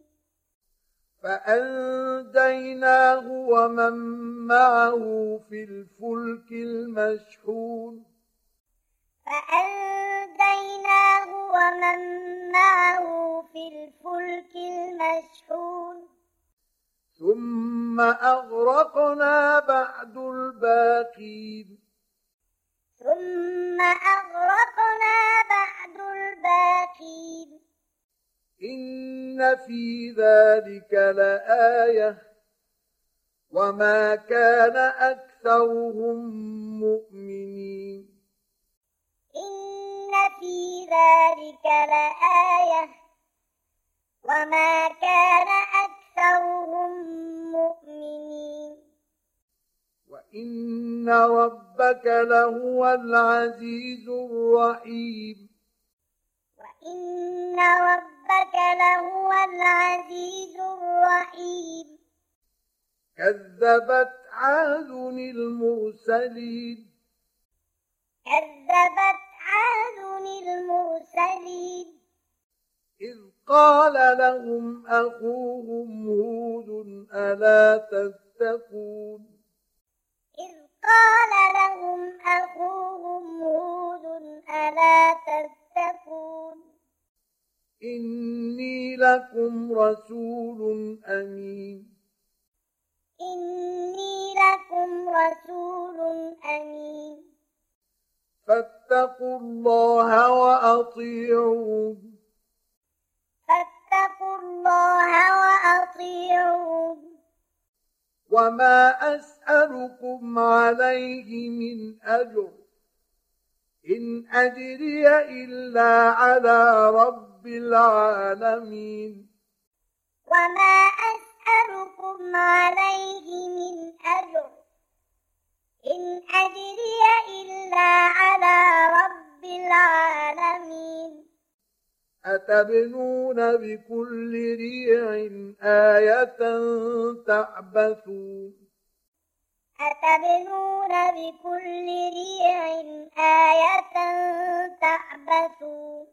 A: فأنجيناه ومن معه في الفلك المشحون
B: فأنجيناه ومن معه في الفلك المشحون
A: ثم أغرقنا بعد الباقين
B: ثم أغرقنا بعد الباقين
A: إن في ذلك لآية وما كان أكثرهم مؤمنين
B: إن في ذلك لآية وما كان أكثرهم مؤمنين
A: وإن ربك لهو العزيز الرحيم
B: وإن ربك لهو العزيز الرحيم
A: كذبت عاد المرسلين
B: كذبت عاد المرسلين
A: إذ قال لهم أخوهم هود ألا تتقون
B: إذ قال لهم أخوهم هود ألا تتقون
A: إني لكم رسول أمين
B: إني لكم رسول أمين
A: فاتقوا الله وأطيعون
B: فاتقوا الله وأطيعون
A: وما أسألكم عليه من أجر إن أجري إلا على رب العالمين
B: وما أسألكم عليه من أجر إن أجري إلا على رب العالمين
A: أتبنون بكل ريع آية تعبثون
B: أتبنون بكل ريع آية تعبثون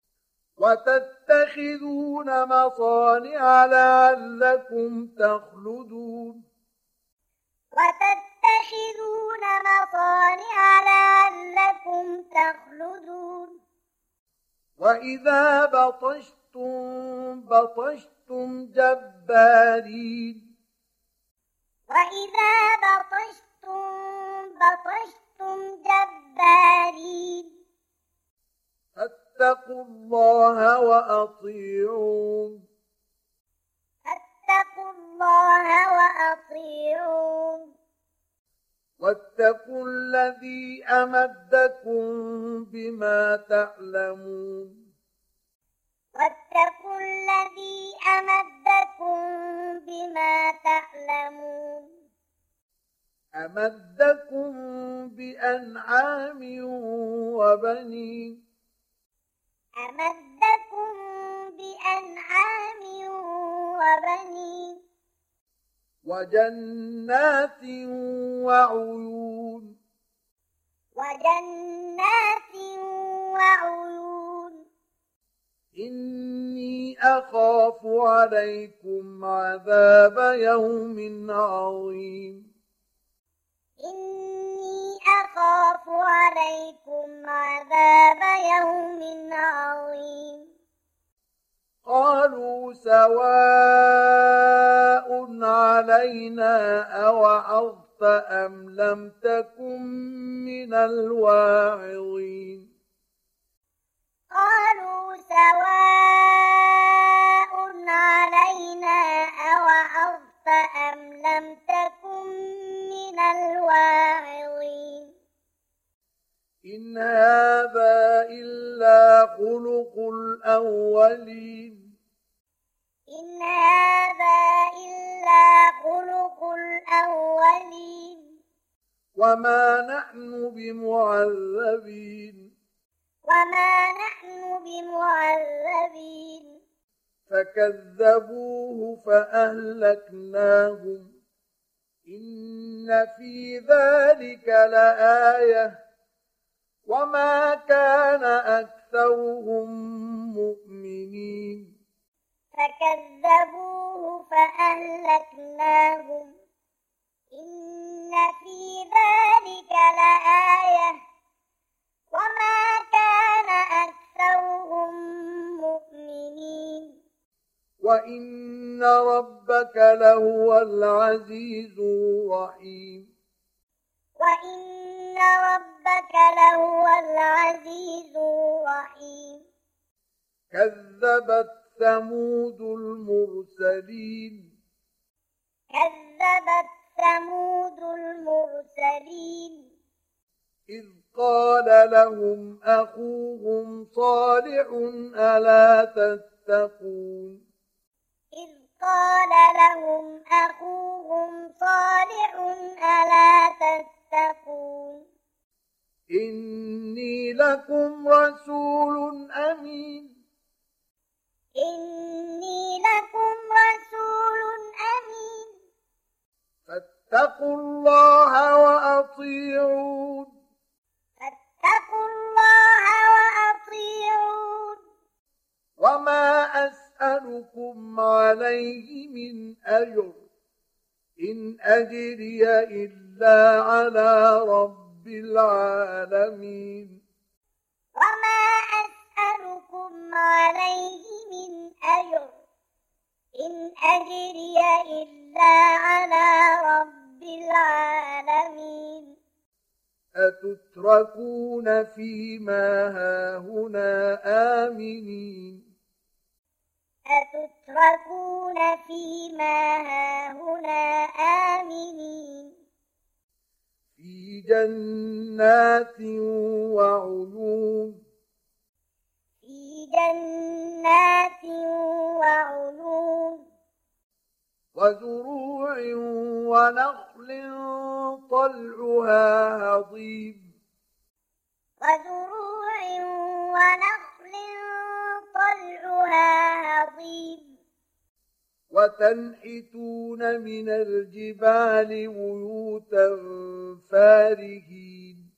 A: وتتخذون مصانع لعلكم تخلدون
B: وتتخذون مصانع لعلكم تخلدون
A: وإذا بطشتم بطشتم جبارين
B: وإذا بطشتم بطشتم جبارين
A: فاتقوا الله وأطيعون
B: فاتقوا الله وأطيعون
A: واتقوا الذي أمدكم بما تعلمون
B: واتقوا الذي أمدكم بما تعلمون
A: أمدكم بأنعام وبنين
B: أمدكم بأنعام وبنين
A: وجنات وعيون
B: وجنات وعيون
A: إني أخاف عليكم عذاب يوم عظيم
B: إني أخاف عليكم عذاب يوم عظيم
A: قالوا سواء علينا أوعظت أم لم تكن من الواعظين
B: قالوا سواء علينا أوعظت أم لم تكن من الواعظين
A: إن هذا إلا خلق الأولين
B: إن الأولين
A: وما نحن بمعذبين
B: وما نحن بمعذبين
A: فكذبوه فأهلكناهم إن في ذلك لآية وما كان أكثرهم مؤمنين
B: فكذبوه فأهلكناهم إن في ذلك لآية وما كان أكثرهم مؤمنين
A: وإن ربك لهو العزيز الرحيم
B: وإن ربك لهو العزيز الرحيم
A: كذبت ثمود المرسلين
B: كذبت ثمود المرسلين
A: إذ قال لهم أخوهم صالح ألا تتقون
B: إذ قال لهم أخوهم صالح ألا تتقون
A: إني لكم رسول أمين
B: إني لكم رسول أمين
A: فاتقوا الله وأطيعون
B: فاتقوا الله وأطيعون
A: وما أسألكم عليه من أجر إن أجري إلا على رب العالمين
B: وما أسألكم عليه من أجر إن أجري إلا على رب العالمين
A: أتتركون فيما هاهنا آمنين
B: أتتركون فيما هاهنا آمنين
A: في جنات وعيون
B: في جنات وعيون
A: وزروع ونخل طلعها هضيم
B: وزروع ونخل طلعها هضيم
A: وتنحتون من الجبال بيوتا فارهين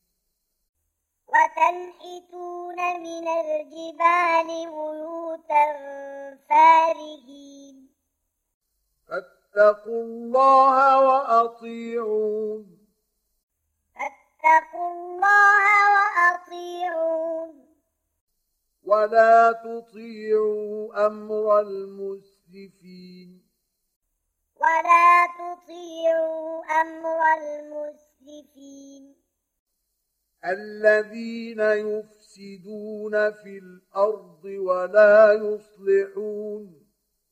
B: وتنحتون من الجبال بيوتا فارهين
A: فاتقوا الله وأطيعون
B: فاتقوا الله وأطيعون
A: ولا تطيعوا أمر المسرفين
B: ولا تطيعوا أمر المسرفين
A: الذين يفسدون في الأرض ولا يصلحون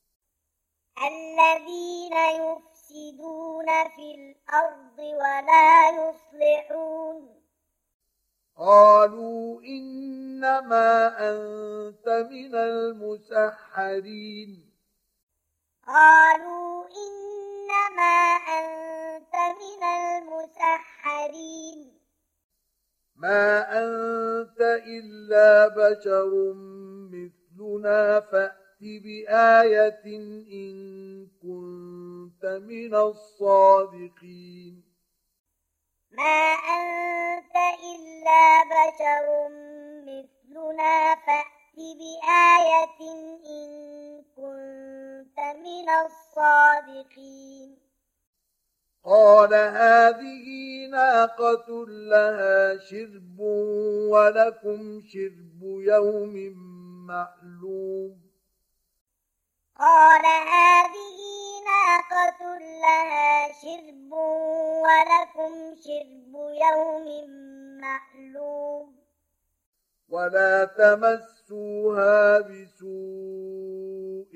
B: الذين يفسدون في الأرض ولا يصلحون
A: قالوا إنما أنت من المسحرين
B: قالوا إنما أنت من المسحرين
A: ما أنت إلا بشر مثلنا فأت بآية إن كنت من الصادقين
B: ما أنت إلا بشر مثلنا فأت بآية إن كنت من الصادقين
A: قال هذه ناقة لها شرب ولكم شرب يوم معلوم
B: قال هذه ناقة لها شرب ولكم شرب يوم معلوم
A: ولا تمسوها بسوء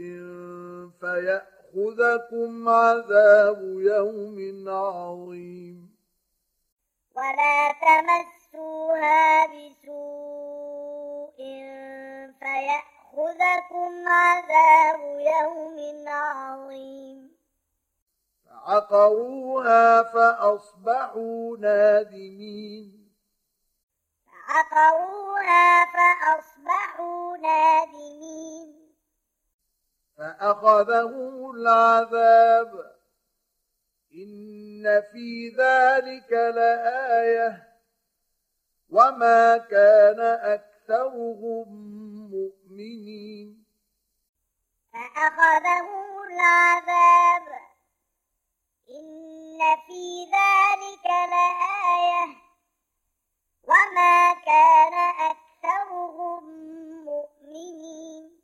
A: فيأخذكم عذاب يوم عظيم
B: ولا تمسوها بسوء فيأخذكم عذاب يوم عظيم
A: فعقروها فأصبحوا نادمين
B: فعقروها فأصبحوا نادمين
A: فأخذهم العذاب إن في ذلك لآية وما كان أكثرهم مؤمنين
B: فأخذهم العذاب إن في ذلك لآية وما كان أكثرهم مؤمنين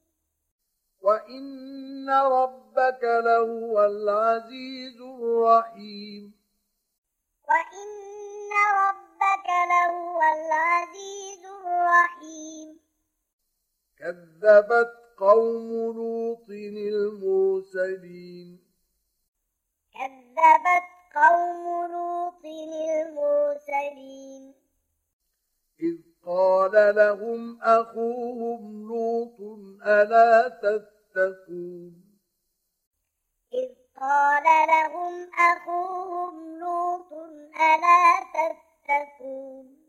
A: وإن ربك لهو العزيز الرحيم
B: وإن ربك لهو العزيز الرحيم
A: كذبت قوم لوط المرسلين
B: كذبت قوم لوط المرسلين
A: إذ قال لهم أخوهم لوط ألا تتقون
B: إذ قال لهم أخوهم لوط ألا تتقون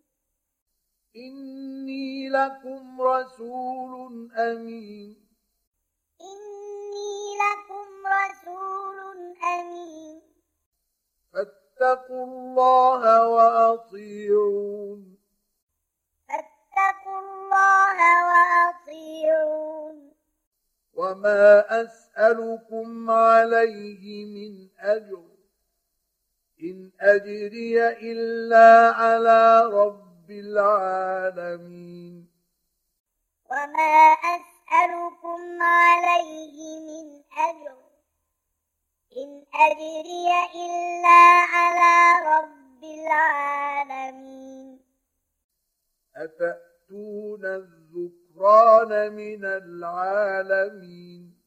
A: إني لكم رسول أمين
B: إني لكم رسول أمين
A: فاتقوا الله وأطيعون
B: فاتقوا الله وأطيعون
A: وما أسألكم عليه من أجر إن أجري إلا على رب العالمين
B: وما أسألكم عليه من أجر إن أجري إلا على رب العالمين
A: أتأتون الذكران من العالمين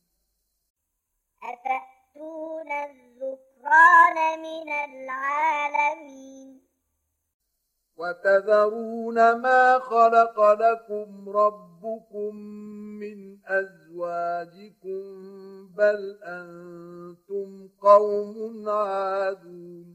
B: أتأتون الذكران من العالمين
A: وتذرون ما خلق لكم ربكم من أزواجكم بل أنتم قوم عادون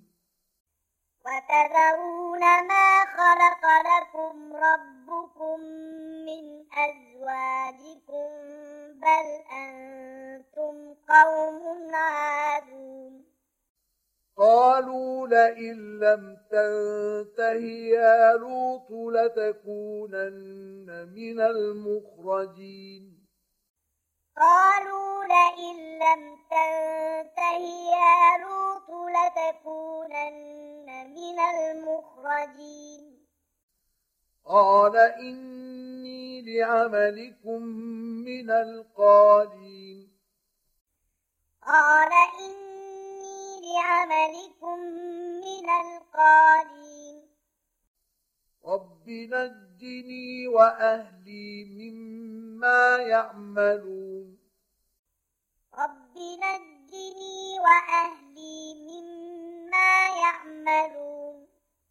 B: وتذرون ما خلق لكم ربكم من أزواجكم بل أنتم قوم عادون
A: قالوا لئن لم تنته يا لوط لتكونن من المخرجين
B: قالوا لئن لم تنته يا لوط لتكونن من المخرجين
A: قال إني لعملكم من القالين
B: قال إني لعملكم من القالين
A: رب نجني وأهلي مما يعملون
B: رب نجني وأهلي مما يعملون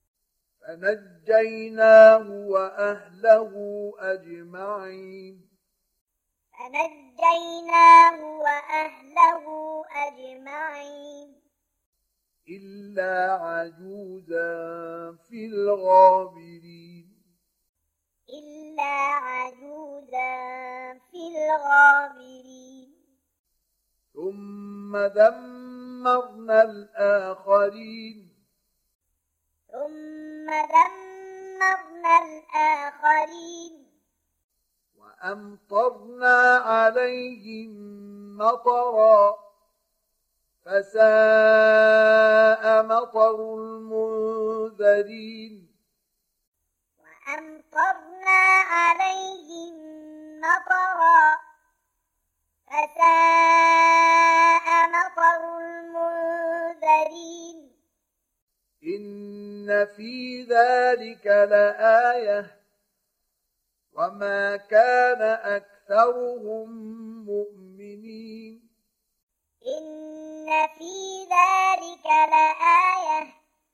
A: فنجيناه وأهله أجمعين
B: فنجيناه وأهله أجمعين
A: إلا عجوزا في الغابرين
B: إلا عجوزا في الغابرين
A: ثم دمرنا الآخرين
B: ثم دمرنا الآخرين
A: وأمطرنا عليهم مطرا فساء مطر المنذرين
B: وأمطرنا عليهم مطرا فساء مطر المنذرين
A: إن في ذلك لآية وما كان أكثرهم مؤمنين
B: إن في ذلك لآية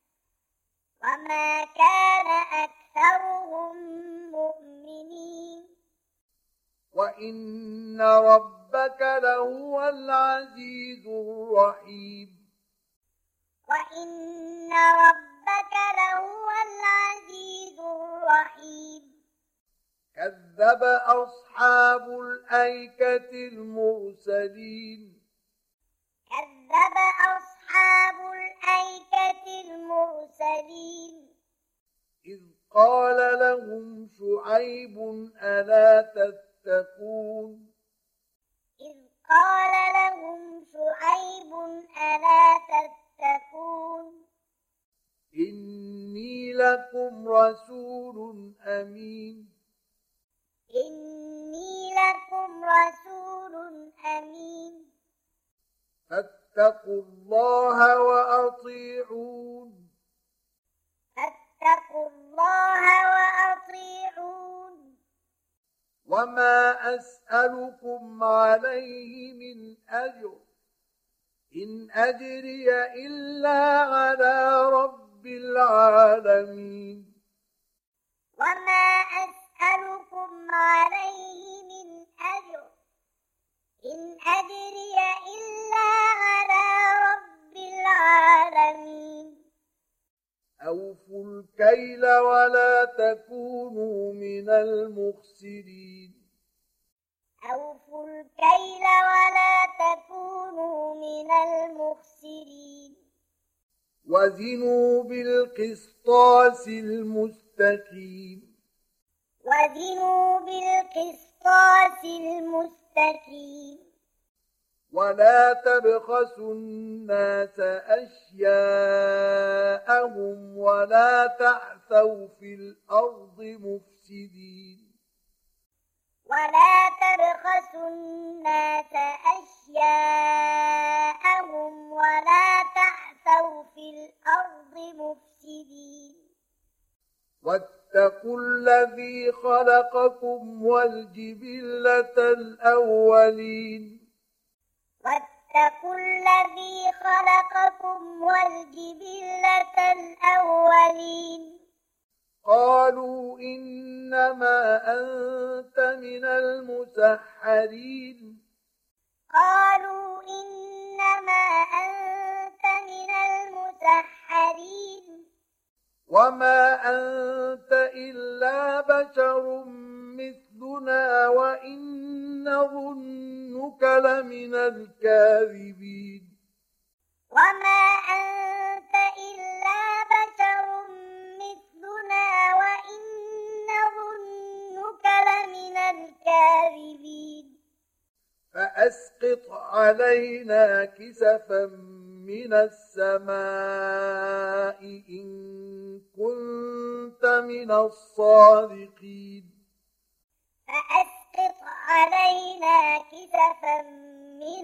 B: وما كان أكثرهم مؤمنين
A: وإن ربك لهو العزيز الرحيم
B: وإن ربك لهو العزيز الرحيم
A: كذب أصحاب الأيكة المرسلين
B: كذب أصحاب الأيكة المرسلين
A: إذ قال لهم شعيب ألا تتقون
B: إذ قال لهم شعيب ألا تتقون
A: إني لكم رسول أمين
B: إني لكم رسول أمين
A: فاتقوا الله وأطيعون
B: فاتقوا الله وأطيعون
A: وما أسألكم عليه من أجر إن أجري إلا على رب العالمين
B: وما أسألكم عليه من أجر إن أجري إلا على رب العالمين
A: أوفوا الكيل ولا تكونوا من المخسرين
B: أوفوا الكيل ولا تكونوا من المخسرين
A: وزنوا بالقسطاس المستقيم
B: وزنوا بالقسطاس المستقيم
A: ولا تبخسوا الناس أشياءهم ولا تعثوا في الأرض مفسدين
B: ولا تبخسوا الناس أشياءهم ولا تعثوا في الأرض مفسدين
A: واتقوا الذي خلقكم والجبلة الأولين
B: واتقوا الذي خلقكم والجبلة الأولين
A: قالوا إنما أنت من المسحرين
B: قالوا إنما أنت من المسحرين
A: وما أنت إلا بشر مثلنا وإن نظنك لمن الكاذبين
B: وما أنت إلا بشر مثلنا وإن نظنك لمن الكاذبين
A: فأسقط علينا كسفا من السماء إن كنت من الصادقين
B: فأسقط علينا كسفا من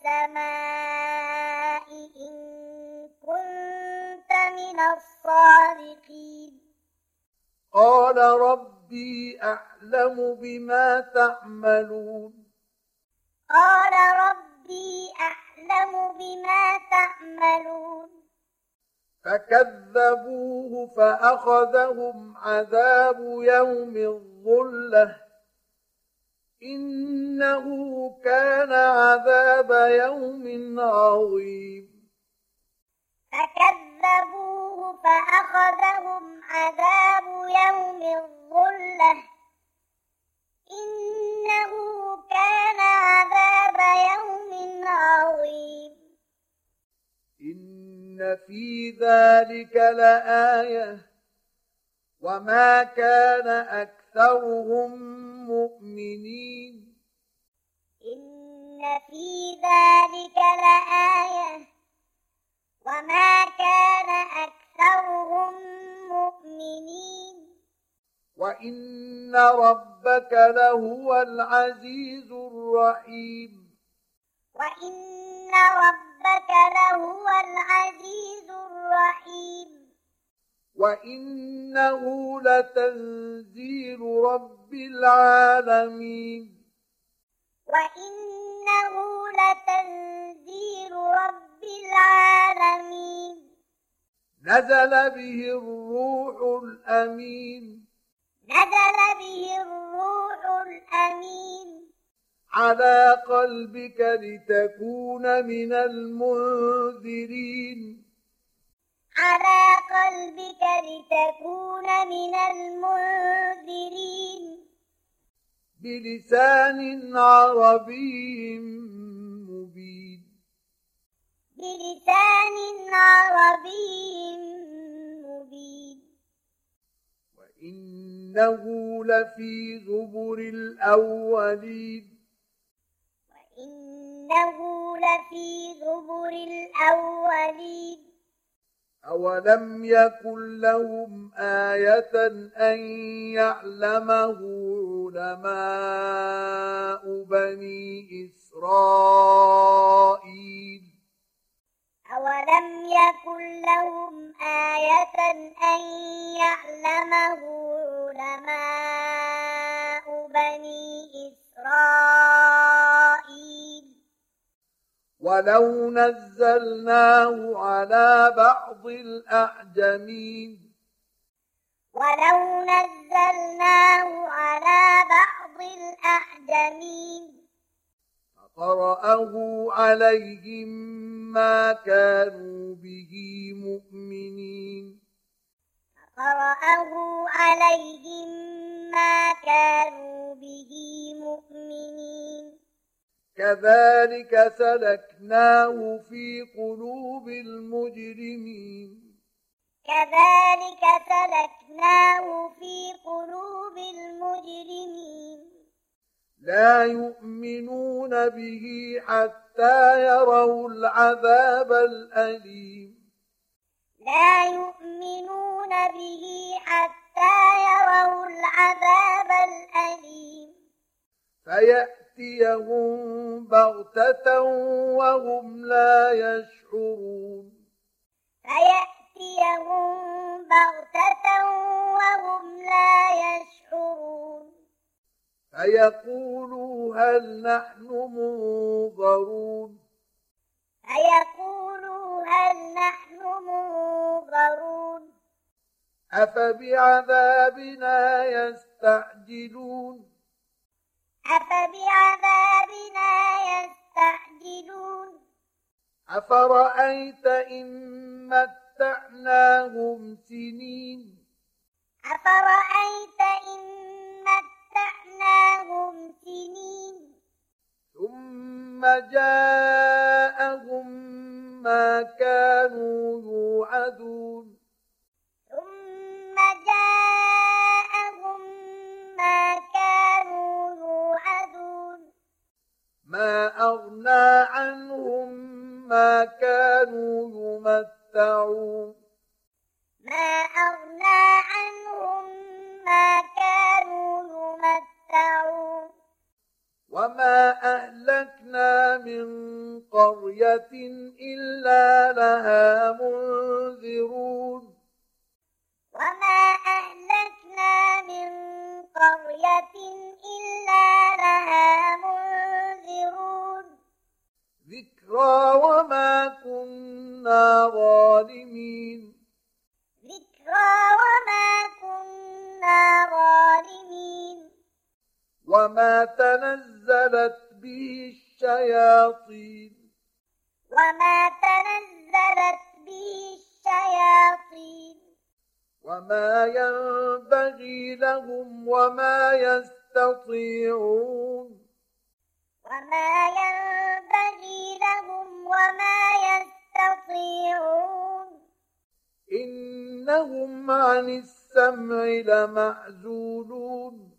B: السماء إن كنت من الصادقين
A: قال ربي أعلم بما تعملون
B: قال ربي أعلم بما تعملون
A: فكذبوه فأخذهم عذاب يوم الظلة إنه كان عذاب يوم عظيم
B: فكذبوه فأخذهم عذاب يوم الظلة إنه كان عذاب يوم عظيم
A: إن في ذلك لآية وما كان أكثرهم مؤمنين
B: إن في ذلك لآية وما كان أكثرهم مؤمنين
A: وإن ربك لهو العزيز الرحيم
B: وإن ربك لهو العزيز الرحيم
A: وإنه لتنزيل رب العالمين
B: وإنه لتنزيل رب العالمين
A: نزل به الروح الأمين
B: نزل به الروح الأمين
A: على قلبك لتكون من المنذرين
B: على قلبك لتكون من المنذرين
A: بلسان عربي مبين
B: بلسان عربي مبين
A: وإنه لفي زبر الأولين
B: وإنه لفي زبر الأولين
A: أولم يكن لهم آية أن يعلمه علماء بني إسرائيل
B: أولم يكن لهم آية أن يعلمه علماء بني إسرائيل
A: ولو نزلناه على بعض الأعجمين
B: ولو نزلناه على بعض الأعجمين
A: فقرأه عليهم ما كانوا به مؤمنين
B: فقرأه عليهم ما كانوا به مؤمنين
A: كذلك سلكناه في قلوب المجرمين
B: كذلك سلكناه في قلوب المجرمين
A: لا يؤمنون به حتى يروا العذاب الأليم
B: لا يؤمنون به حتى يروا العذاب الأليم
A: فيأتيهم بغتة وهم لا يشعرون
B: فيأتيهم بغتة وهم لا يشعرون
A: فيقولوا هل نحن منظرون
B: فيقولوا هل نحن منظرون
A: أفبعذابنا يستعجلون
B: أفبعذابنا يستعجلون
A: أفرأيت إن متعناهم سنين
B: أفرأيت إن متعناهم سنين
A: ثم جاءهم ما كانوا يوعدون
B: ثم جاءهم ما كانوا يوعدون
A: ما أغنى عنهم ما كانوا يمتعون
B: ما أغنى عنهم ما كانوا يمتعون
A: وما أهلكنا من قرية إلا لها منذرون
B: وما أهلكنا من قرية إلا لها منذرون
A: ذكرى وما كنا ظالمين
B: ذكرى وما كنا ظالمين
A: وما تنزلت به الشياطين
B: وما تنزلت به الشياطين
A: وما ينبغي لهم وما يستطيعون
B: وما ينبغي لهم وما يستطيعون
A: إنهم عن السمع لمعزولون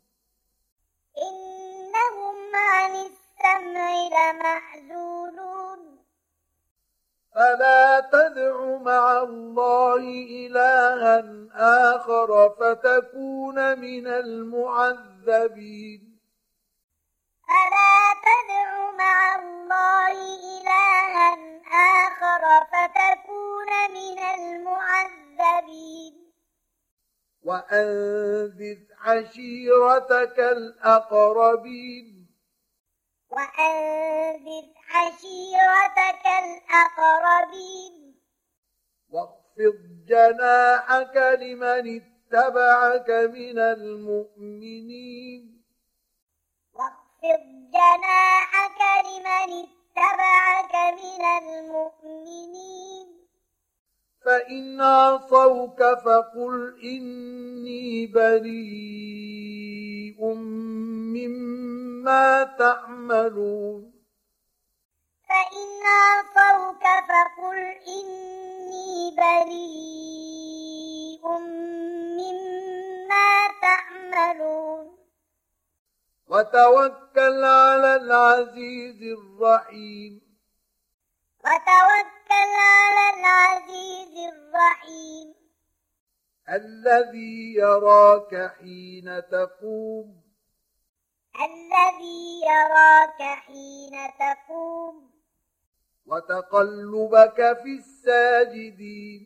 B: إنهم عن السمع لمعزولون
A: فلا تدع مع الله إلها آخر فتكون من المعذبين
B: فلا تدع مع الله إلها آخر فتكون من المعذبين
A: وأنذر عشيرتك الأقربين
B: وأنذر عشيرتك الأقربين
A: واخفض جناحك لمن اتبعك من المؤمنين
B: واخفض جناحك لمن اتبعك من المؤمنين
A: فإن عصوك فقل إني بريء مما تعملون
B: فإن عصوك فقل إني بريء مما تعملون
A: وتوكل على العزيز الرحيم
B: وتوكل على العزيز الرحيم
A: الذي يراك حين تقوم
B: الذي يراك حين تقوم
A: وتقلبك في الساجدين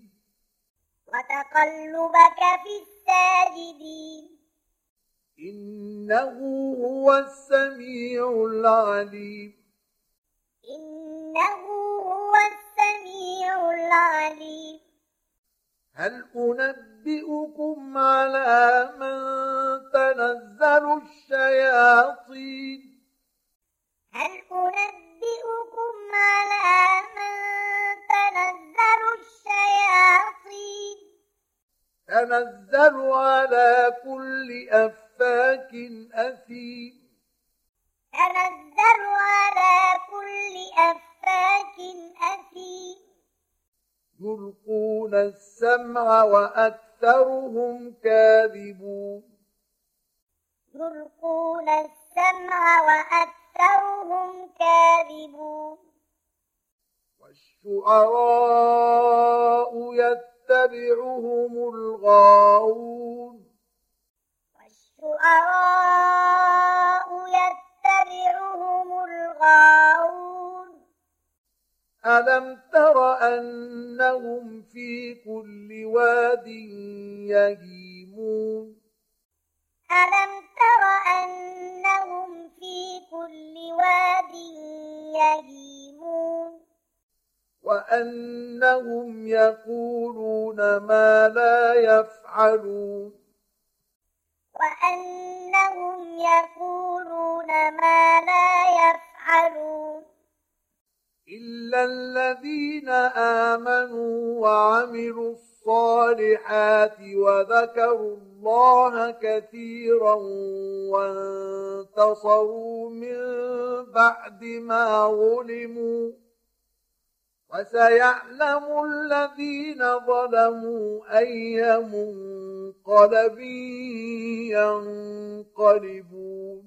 B: وتقلبك في الساجدين
A: إنه هو السميع العليم
B: إنه هو السميع العليم
A: هل أنبئكم على من تنزل الشياطين
B: هل أنبئكم على من تنزل الشياطين
A: تنزل على كل أفاك أثيم
B: تنزل على كل أفاك أثيم
A: يلقون السمع وأكثرهم كاذبون
B: يلقون السمع وأكثرهم كاذبون
A: والشعراء يتبعهم الغاوون
B: والشعراء يتبعهم الغاوون
A: ألم تر أنهم في كل واد يهيمون
B: ألم تر أنهم في كل واد يهيمون
A: وأنهم يقولون ما لا يفعلون
B: وأنهم يقولون ما لا يفعلون
A: إلا الذين آمنوا وعملوا الصالحات وذكروا الله كثيرا وانتصروا من بعد ما ظلموا وسيعلم الذين ظلموا أي منقلب ينقلبون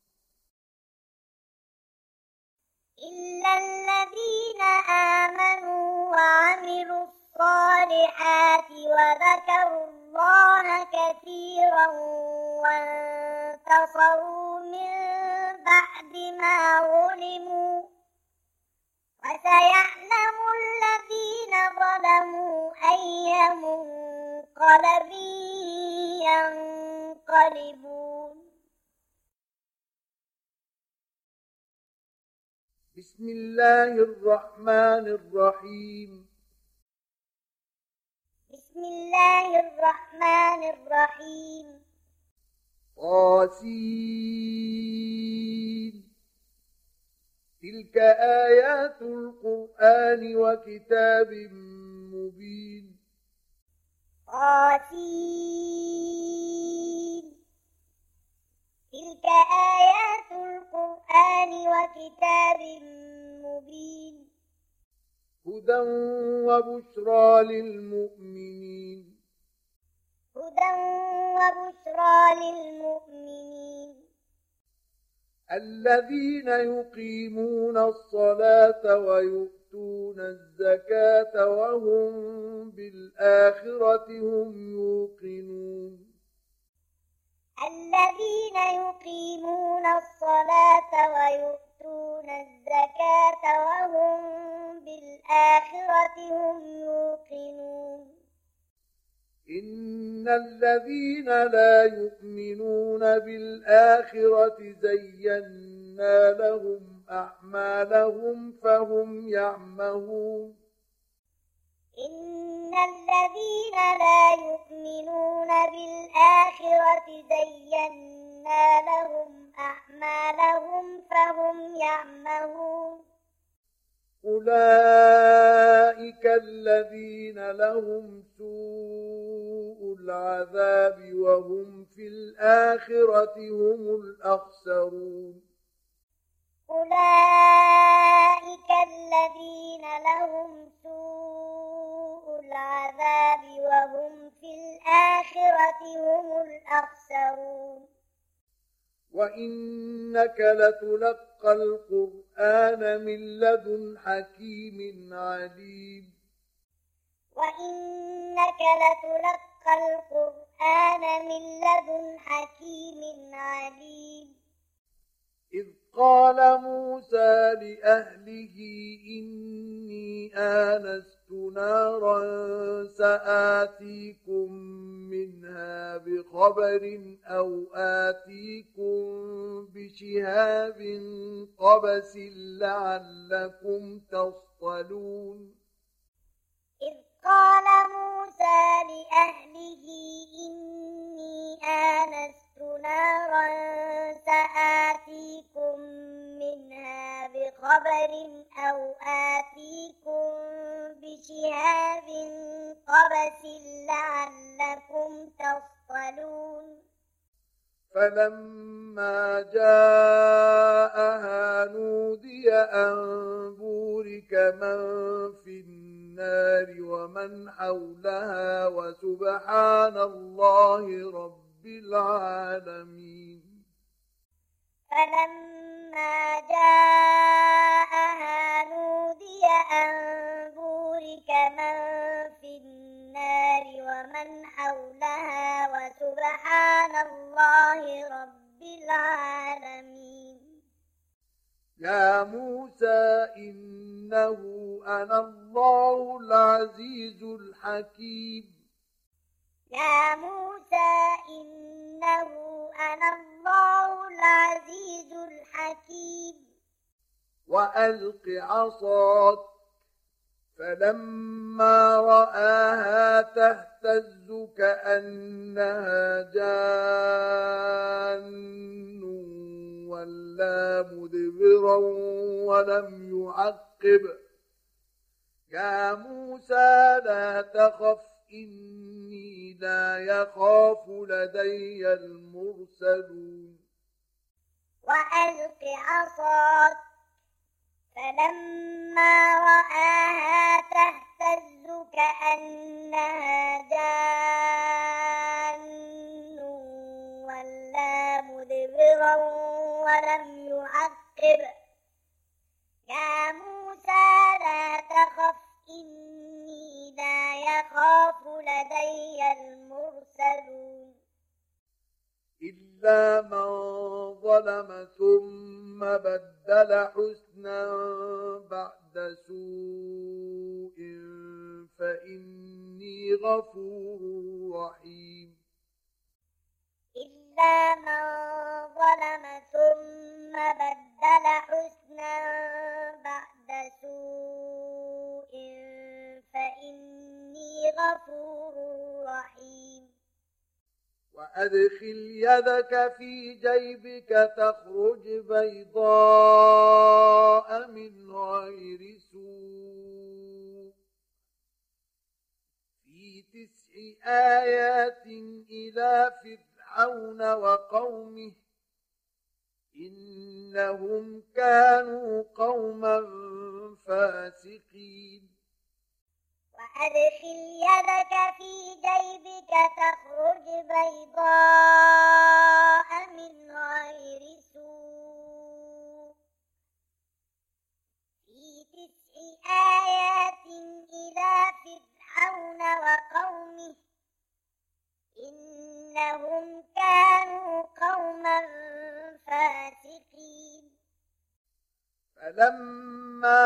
B: إلا الذين آمنوا وعملوا الصالحات وذكروا الله كثيرا وانتصروا من بعد ما ظلموا وسيعلم الذين ظلموا أي منقلب ينقلبون
A: بسم الله الرحمن الرحيم
B: بسم الله الرحمن الرحيم
A: طاسين تلك آيات القرآن وكتاب مبين
B: طاسين تلك آيات القرآن وكتاب مبين
A: هدى وبشرى للمؤمنين
B: هدى وبشرى للمؤمنين
A: الذين يقيمون الصلاة ويؤتون الزكاة وهم بالآخرة هم يوقنون
B: الذين يقيمون الصلاة ويؤتون الزكاة وهم بالآخرة هم يوقنون
A: إن الذين لا يؤمنون بالآخرة زينا لهم أعمالهم فهم يعمهون
B: إن الذين لا يؤمنون بالآخرة زينا لهم أعمالهم فهم يعمهون
A: أولئك الذين لهم سوء العذاب وهم في الآخرة هم الأخسرون
B: أولئك الذين لهم سوء العذاب وهم في الآخرة هم الأخسرون
A: وإنك لتلقى القرآن من لدن حكيم عليم
B: وإنك لتلقى القرآن من لدن حكيم عليم
A: إذ قال موسى لأهله إني آنست نارا سآتيكم منها بخبر أو آتيكم بشهاب قبس لعلكم تصطلون
B: إذ قال موسى لأهله إني آنست نارا سآتيكم منها بخبر أو آتيكم بشهاب قبس لعلكم تصطلون
A: فلما جاءها نودي أن بورك من في النار ومن حولها وسبحان الله رب العالمين
B: فلما جاءها نودي أن بورك من في النار ومن حولها وسبحان الله رب العالمين
A: يا موسى إنه أنا الله العزيز الحكيم
B: يا موسى إنه أنا الله العزيز الحكيم
A: وألق عصاك فلما رآها تهتز كأنها جان ولا مدبرا ولم يعقب يا موسى لا تخف إني لا يخاف لدي المرسلون
B: وألق عصاك فلما رآها تهتز كأنها جان ولا مدبرا ولم يعقب يا موسى لا تخف إني لا يخاف لدي المرسلون
A: إلا من ظلم ثم بدل حسنا بعد سوء فإني غفور رحيم
B: إلا من ظلم ثم بدل حسنا بعد سوء فإني غفور رحيم
A: وأدخل يدك في جيبك تخرج بيضاء من غير سوء في تسع آيات إلى فرعون وقومه إنهم كانوا قوما فاسقين
B: وأدخل يدك في جيبك تخرج بيضاء من غير سوء في تسع آيات إلى فرعون وقومه إنهم كانوا قوما فاسقين
A: فلما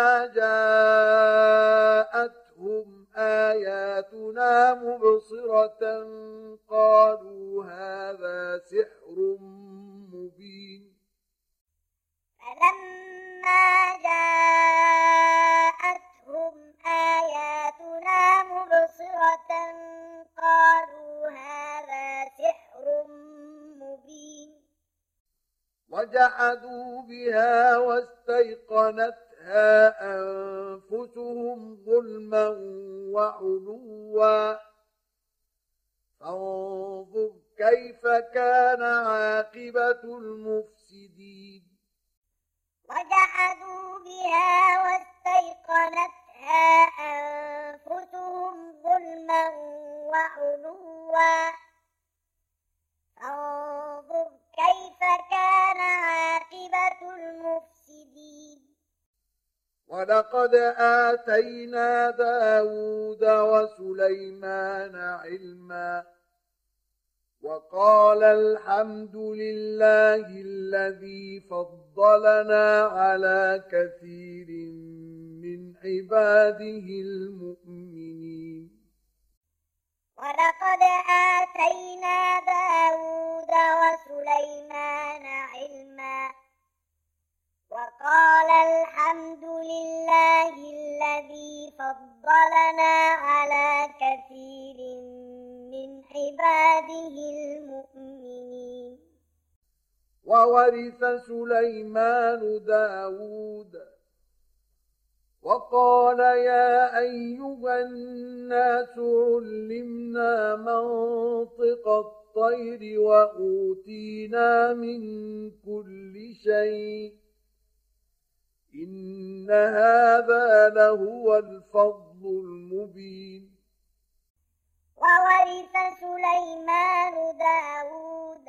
A: جاءتهم آياتنا مبصرة قالوا هذا سحر مبين
B: فلما جاءتهم آياتنا مبصرة قالوا هذا سحر مبين
A: وجحدوا بها واستيقنتها أنفسهم أنفسهم ظلما وعلوا فانظر كيف كان عاقبة المفسدين
B: وجحدوا بها واستيقنتها أنفسهم ظلما وعلوا فانظر كيف كان عاقبة المفسدين
A: ولقد آتينا داود وسليمان علما وقال الحمد لله الذي فضلنا على كثير من عباده المؤمنين
B: ولقد آتينا داود وسليمان علما وقال الحمد لله الذي فضلنا على كثير من عباده المؤمنين
A: وورث سليمان داود وقال يا أيها الناس علمنا منطق الطير وأوتينا من كل شيء إن هذا لهو الفضل المبين
B: وورث سليمان داود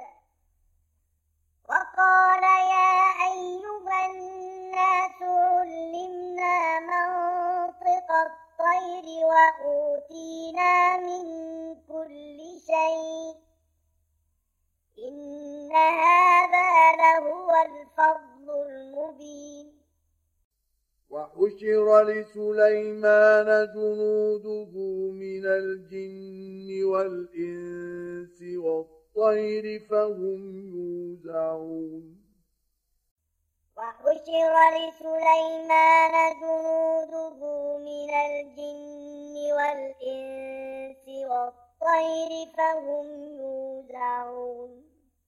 B: وقال يا أيها الناس علمنا منطق الطير وأوتينا من كل شيء إن هذا لهو الفضل المبين
A: وحشر لسليمان جنوده من الجن والإنس والطير فهم يوزعون
B: وحشر لسليمان جنوده من الجن والإنس والطير فهم يوزعون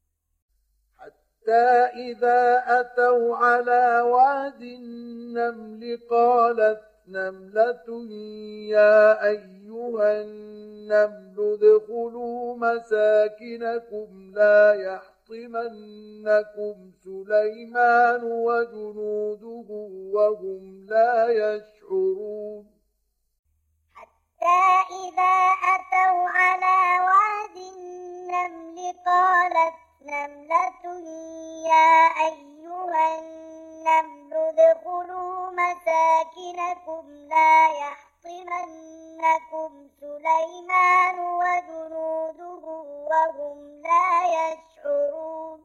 A: حتى إذا أتوا على واد النمل قالت نملة يا أيها النمل ادخلوا مساكنكم لا يحطمنكم سليمان وجنوده وهم لا يشعرون
B: حتى إذا أتوا على واد النمل قالت نملة يا أيها النمل ادخلوا مساكنكم لا يحطمنكم سليمان وجنوده وهم لا يشعرون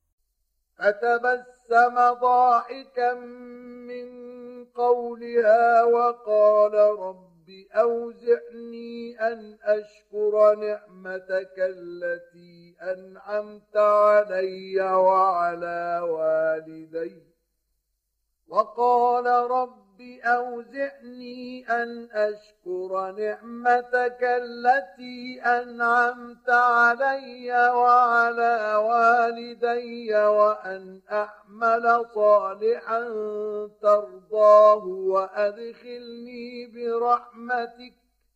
A: فتبسم ضاحكا من قولها وقال رب أوزعني أن أشكر نعمتك التي أنعمت علي وعلى والدي وقال رب أوزعني أن أشكر نعمتك التي أنعمت علي وعلى والدي وأن أعمل صالحا ترضاه وأدخلني برحمتك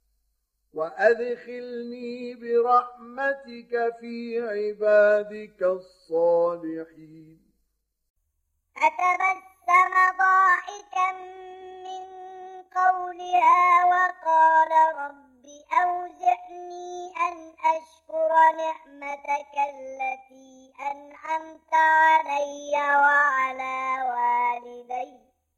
A: وأدخلني برحمتك في عبادك الصالحين
B: فتبسم ضاحكا من قولها وقال رب أوزعني أن أشكر نعمتك التي أنعمت علي وعلى والدي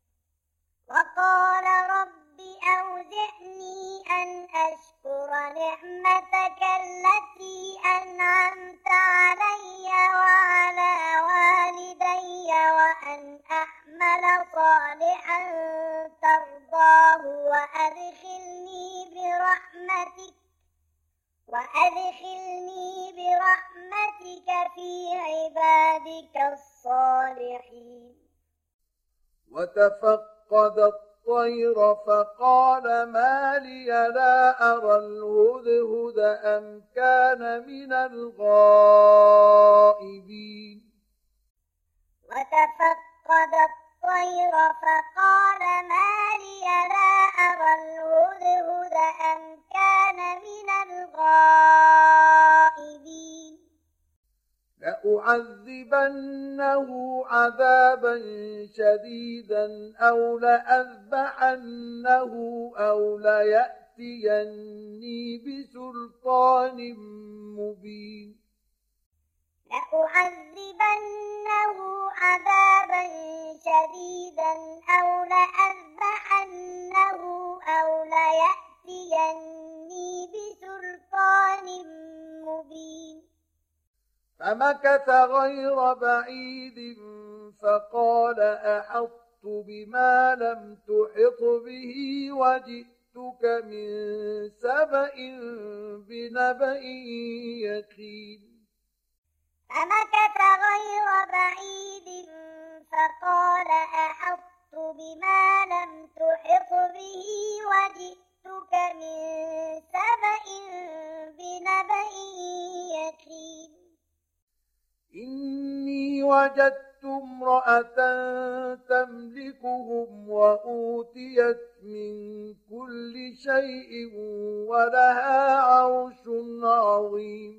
B: وقال رب أوزعني أن أشكر نعمتك التي أنعمت علي وعلى والدي وأن أعمل صالحا ترضاه وأدخلني برحمتك وأدخلني برحمتك في عبادك الصالحين
A: وتفقد الطير فقال ما لي لا أرى الهدهد أم كان من الغائبين
B: وتفقد الطير فقال ما لي لا أرى الهدهد أم كان من الغائبين
A: لأعذبنه عذابا شديدا أو لأذبحنه أو ليأتيني بسلطان مبين
B: لأعذبنه عذابا شديدا أو لأذبحنه أو ليأتيني بسلطان مبين
A: فمكث غير بعيد فقال أحطت بما لم تحط به وجئتك من سبأ بنبأ يقين
B: فمكث غير بعيد فقال أحطت بما لم تحط به وجئتك من سبأ بنبأ يقين
A: إني وجدت امرأة تملكهم وأوتيت من كل شيء ولها عرش عظيم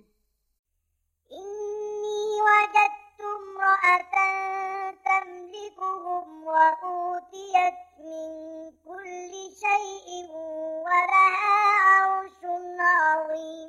B: إني وجدت امرأة تملكهم وأوتيت من كل شيء ولها عرش عظيم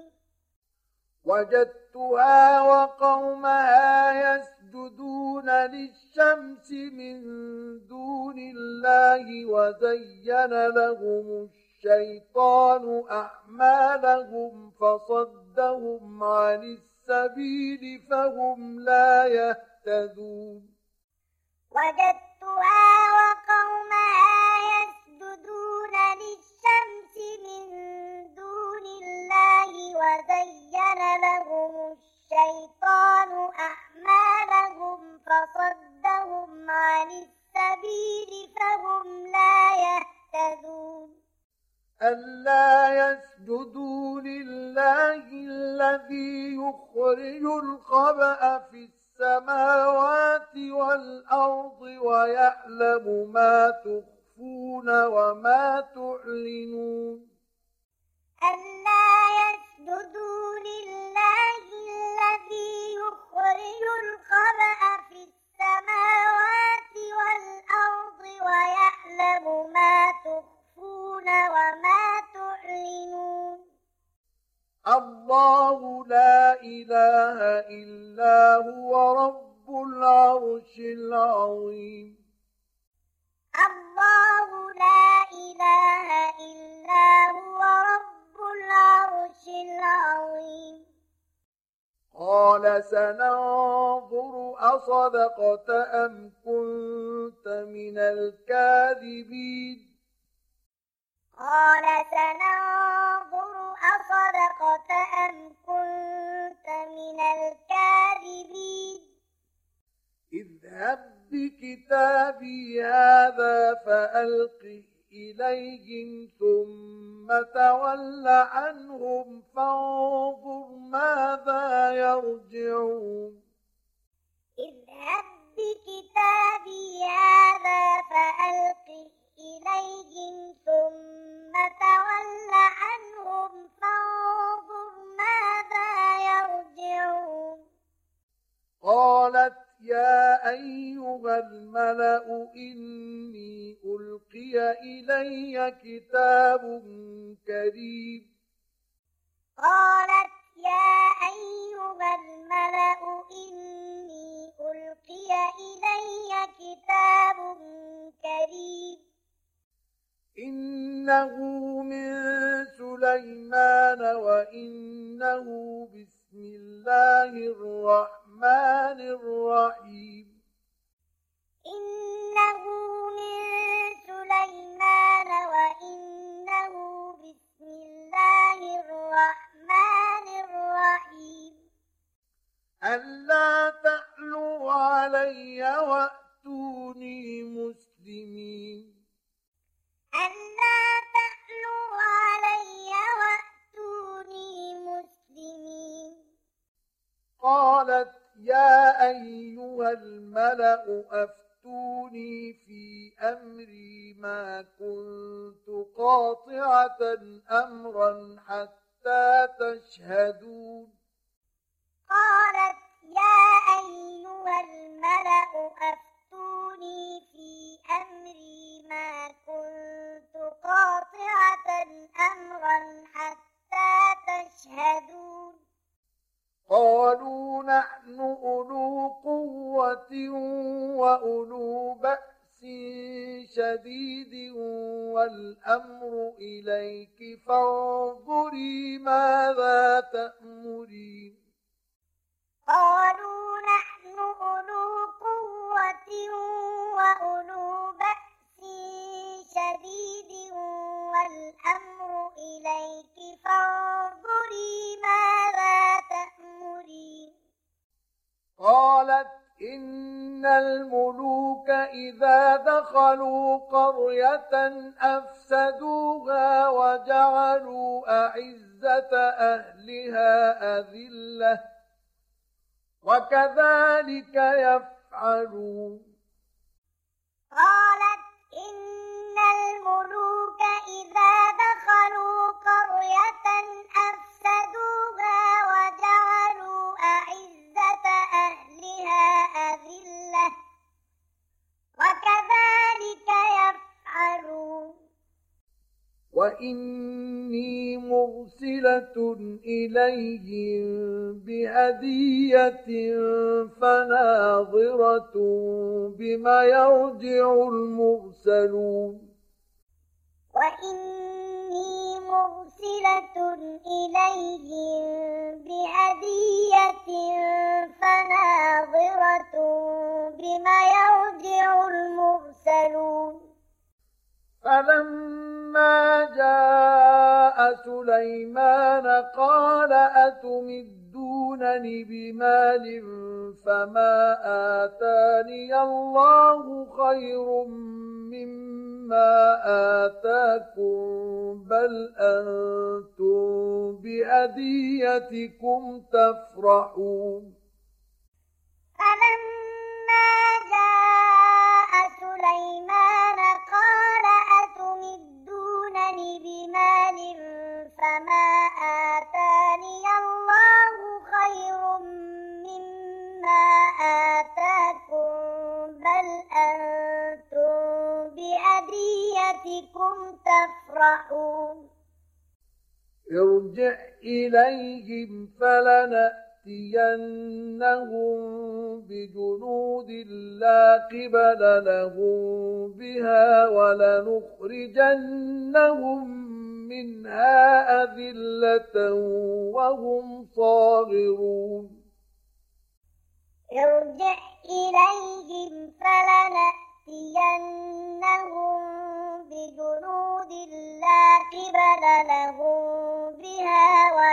A: وجدتها وقومها يسجدون للشمس من دون الله وزين لهم الشيطان أعمالهم فصدهم عن السبيل فهم لا يهتدون
B: وجدتها وقومها يسجدون للشمس من دون الله وزين لهم الشيطان أعمالهم فصدهم عن السبيل فهم لا يهتدون
A: ألا يسجدوا لله الذي يخرج الخبأ في السماوات والأرض ويعلم ما تخفون وما تعلنون
B: ألا يسجدوا لله الذي يخرج الخبأ في السماوات والأرض ويعلم ما تخفون وما تعلنون
A: الله لا إله إلا هو رب العرش العظيم
B: الله لا إله إلا هو رب العرش العظيم
A: قال سننظر أصدقت أم كنت من الكاذبين
B: قال سننظر أصدقت أم كنت من الكاذبين
A: اذهب بكتابي هذا فألقه إليهم ثم تول عنهم فانظر ماذا يرجعون
B: اذهب بكتابي هذا فألقه إليهم ثم تول عنهم فانظر ماذا يرجعون
A: قالت يا أيها الملأ إني ألقي إلي كتاب كريم
B: قالت يا أيها الملأ إني ألقي إلي كتاب كريم
A: إنه من سليمان وإنه بسم الله الرحمن الرحيم
B: إنه من سليمان وإنه بسم الله الرحمن الرحيم
A: ألا تعلوا علي وأتوني مسلمين
B: ألا تعلوا علي وأتوني مسلمين
A: قالت يا أيها الملأ أفتوني أفتوني في أمري ما كنت قاطعة أمرا حتى تشهدون
B: قالت يا أيها الملأ أفتوني في أمري ما كنت قاطعة أمرا حتى تشهدون
A: قالوا نحن أولو قوة وأولو بأس شديد والأمر إليك فانظري ماذا تأمرين
B: قالوا نحن أولو قوة وأولو بأس شديد والأمر إليك فانظري ماذا تأمرين
A: قالت إن الملوك إذا دخلوا قرية أفسدوها وجعلوا أعزة أهلها أذلة وكذلك يفعلون
B: قالت إن الملوك إذا دخلوا قرية أفسدوها وجعلوا أعزة أهلها أذلة وكذلك يفعلون
A: وإني مرسلة إليهم بهدية فناظرة بما يرجع المرسلون
B: وإني مرسلة إليهم بهدية فناظرة بما يرجع المرسلون
A: فلما جاء سليمان قال أتمدونني بمال فما آتاني الله خير مما آتاكم بل أنتم بهديتكم تفرحون
B: فلما جاء سليمان قال أتمدونني بمال فما آتاني الله خير مما آتاكم بل أنتم بهديتكم تفرحون
A: ارجع إليهم فلنأتينهم بجنود لا قبل لهم بها ولنخرجنهم منها أذلة وهم صاغرون
B: ارجع إليهم فلنأتينهم بجنود لا قبل لهم بها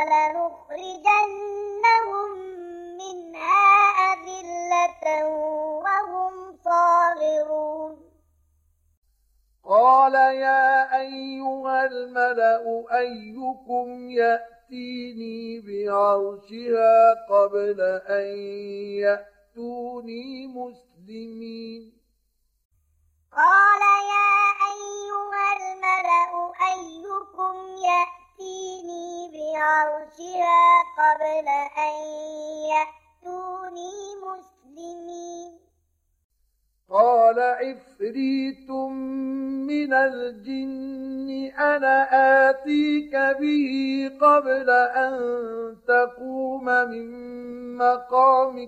B: ولنخرجنهم منها أذلة وهم صاغرون
A: قال يا أيها الملأ أيكم يأتيني بعرشها قبل أن يأتوني مسلمين
B: قال يا أيها الملأ أيكم يأتيني بعرشها قبل أن يأتوني مسلمين
A: قال عفريت من الجن أنا آتيك به قبل أن تقوم من مقامك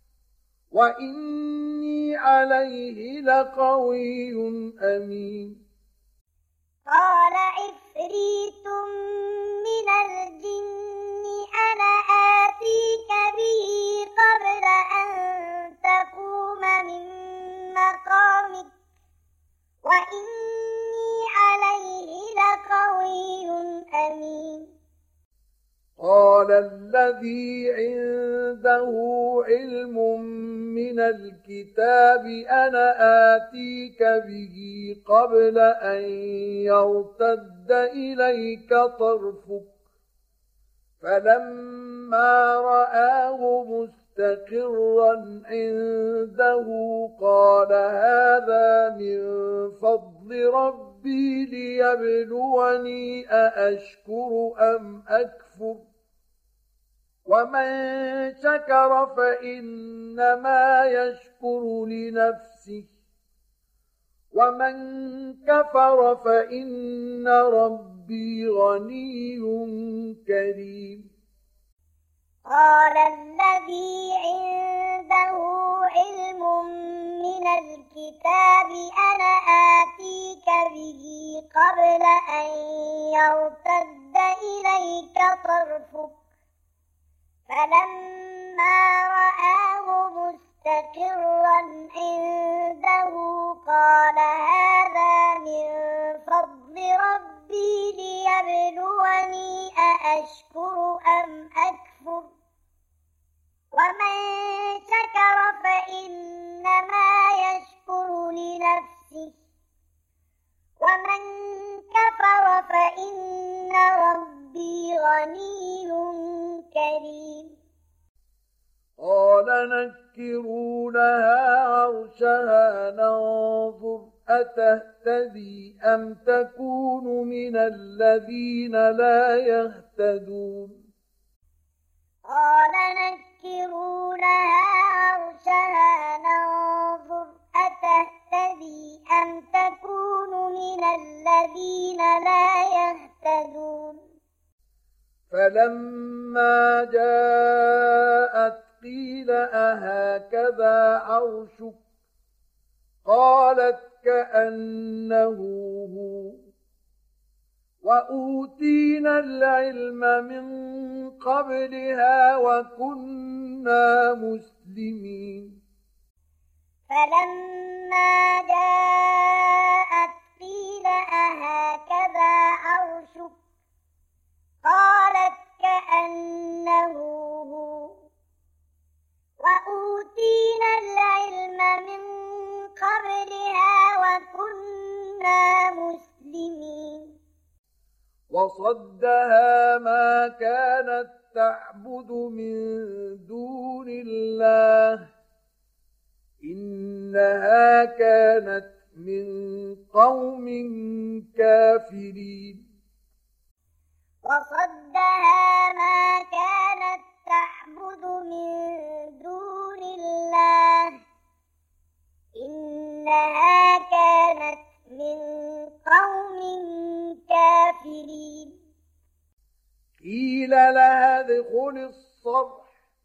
A: وإني عليه لقوي أمين
B: قال عفريت من الجن أنا آتيك به قبل أن تقوم من مقامك وإني عليه لقوي أمين
A: قال الذي عنده علم من الكتاب أنا آتيك به قبل أن يرتد إليك طرفك فلما رآه مستقيما مستقرا عنده قال هذا من فضل ربي ليبلوني أأشكر أم أكفر ومن شكر فإنما يشكر لنفسه ومن كفر فإن ربي غني كريم.
B: قال الذي عنده علم من الكتاب أنا آتيك به قبل أن يرتد إليك طرفك فلما رآه مستقرا عنده قال هذا من فضل ربي ليبلوني أأشكر أم أكفر ومن شكر فإنما يشكر لنفسه ومن كفر فإن ربي غني كريم.
A: قال نكروا لها عرشها ننظر أتهتدي أم تكون من الذين لا يهتدون.
B: قال نكروا لها عرشها ننظر أتهتدي أم تكون من الذين لا يهتدون.
A: فلما جاءت قيل أهكذا عرشك قالت كأنه هو وأوتينا العلم من قبلها وكنا مسلمين.
B: فلما جاءت قيل أهكذا عرشك قالت كأنه هو وأوتينا العلم من قبلها وكنا مسلمين.
A: وصدها ما كانت تعبد من دون الله إنها كانت من قوم كافرين.
B: وصدها ما كانت تعبد من دون الله إنها كانت من قوم كافرين.
A: قيل لها ادخل الصرح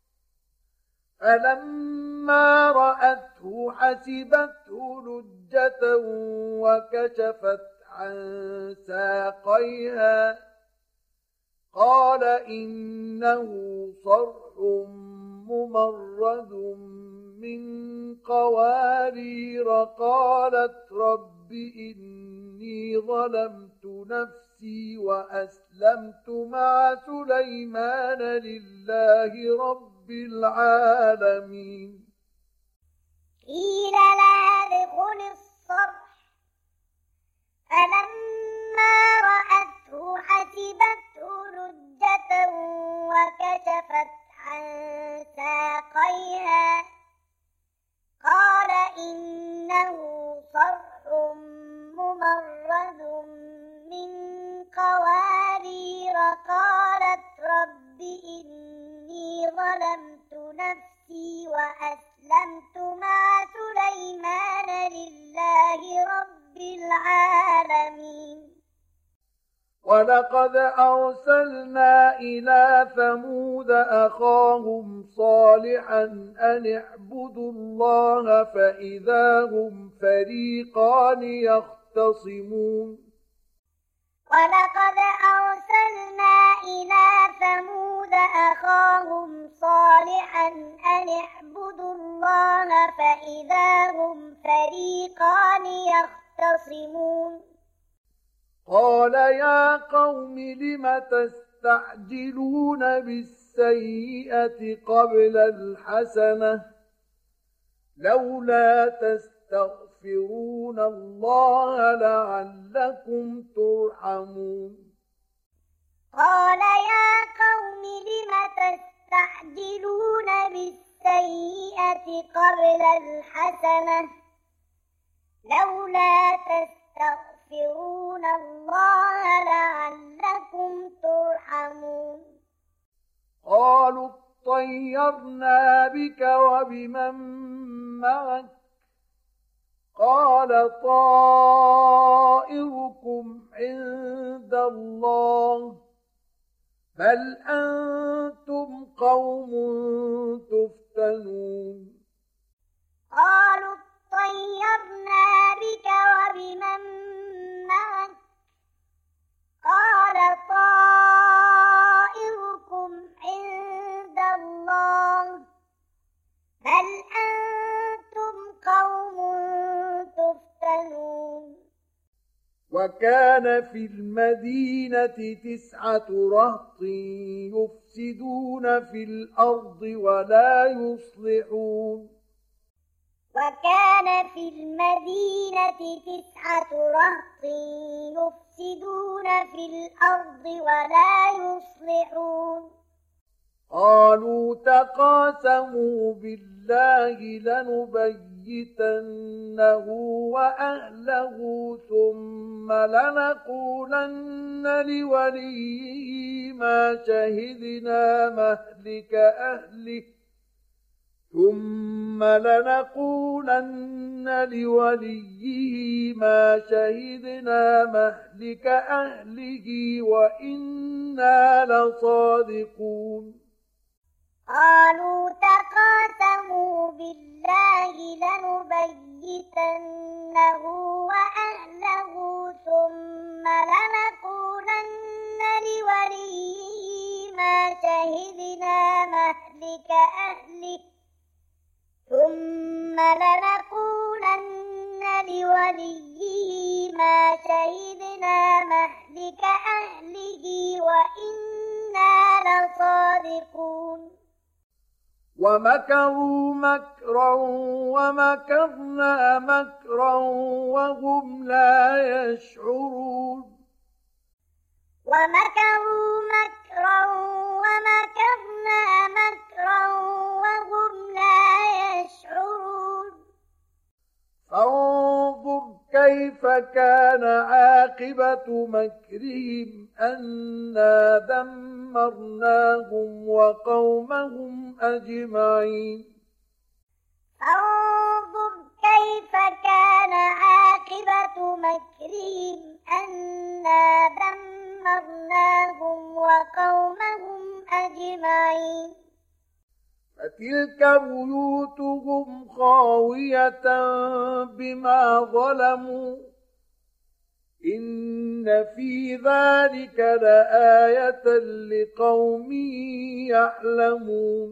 A: فلما رأته حسبته لجة وكشفت عن ساقيها قال إنه صرح ممرد من قوارير قالت رب إني ظلمت نفسي وأسلمت مع سليمان لله رب العالمين.
B: قيل لها ادخل الصرح فلما رأته حسبته لجة وكشفت عن ساقيها قال إنه صرح ممرد من قوارير قالت رب إني ظلمت نفسي وأسلمت مع سليمان لله رب العالمين.
A: ولقد أرسلنا إلى ثمود أخاهم صالحا أن اعبدوا الله فإذا هم فريقان يختصمون.
B: ولقد أرسلنا إلى ثمود أخاهم صالحا أن اعبدوا الله فإذا هم فريقان يختصمون.
A: قال يا قوم لم تستعجلون بالسيئة قبل الحسنة لولا تستغفرون الله لعلكم ترحمون.
B: قال يا قوم لم تستعجلون بالسيئة قبل الحسنة لولا تستغفرون الله لعلكم ترحمون
A: قالوا اطيرنا بك وبمن معك قال طائركم عند الله بل أنتم قوم تفتنون
B: قالوا اطيرنا بك وبمن معك قال طائركم عند الله بل أنتم قوم تفتنون
A: وكان في المدينة تسعة رهط يفسدون في الأرض ولا يصلحون
B: وكان في المدينة تسعة رهط يفسدون في الأرض ولا يصلحون
A: قالوا تقاسموا بالله لنبيتنه وأهله ثم لنقولن لوليه ما شهدنا مهلك أهله ثم لنقولن لوليه ما شهدنا مهلك أهله وإنا لصادقون
B: قالوا تقاسموا بالله لنبيتنه وأهله ثم لنقولن لوليه ما شهدنا مهلك أهله ثم لنقولن لوليه ما شهدنا مهلك أهله وإنا لصادقون
A: ومكروا مكرا ومكرنا مكرا وهم لا يشعرون
B: ومكروا مكرا ومكرنا مكرا وهم لا يشعرون
A: فانظر كيف كان عاقبة مكرهم أنا دمرناهم وقومهم أجمعين
B: فانظر كيف كان عاقبة مكرهم أنا دمرناهم وقومهم أجمعين
A: فتلك بيوتهم خاوية بما ظلموا إن في ذلك لآية لقوم يعلمون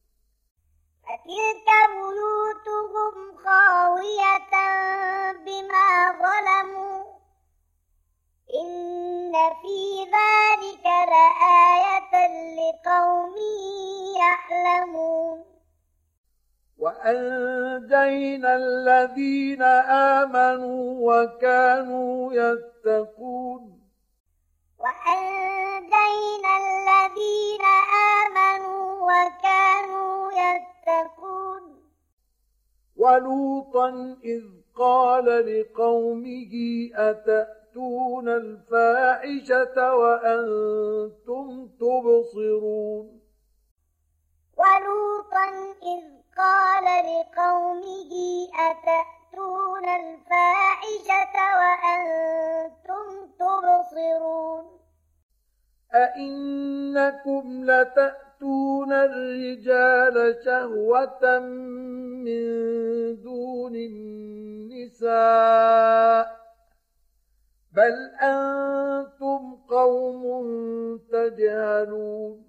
B: فتلك بيوتهم خاوية بما ظلموا إن في ذلك لآية لقوم يعلمون
A: وأنجينا الذين آمنوا وكانوا يتقون
B: وأنجينا الذين آمنوا وكانوا يتقون
A: ولوطا إذ قال لقومه أتأتون الفاحشة وأنتم تبصرون
B: ولوطا إذ قال لقومه أتأتون الفاحشة وأنتم تبصرون
A: أئنكم لتأتون الرجال شهوة من دون النساء بل أنتم قوم تجهلون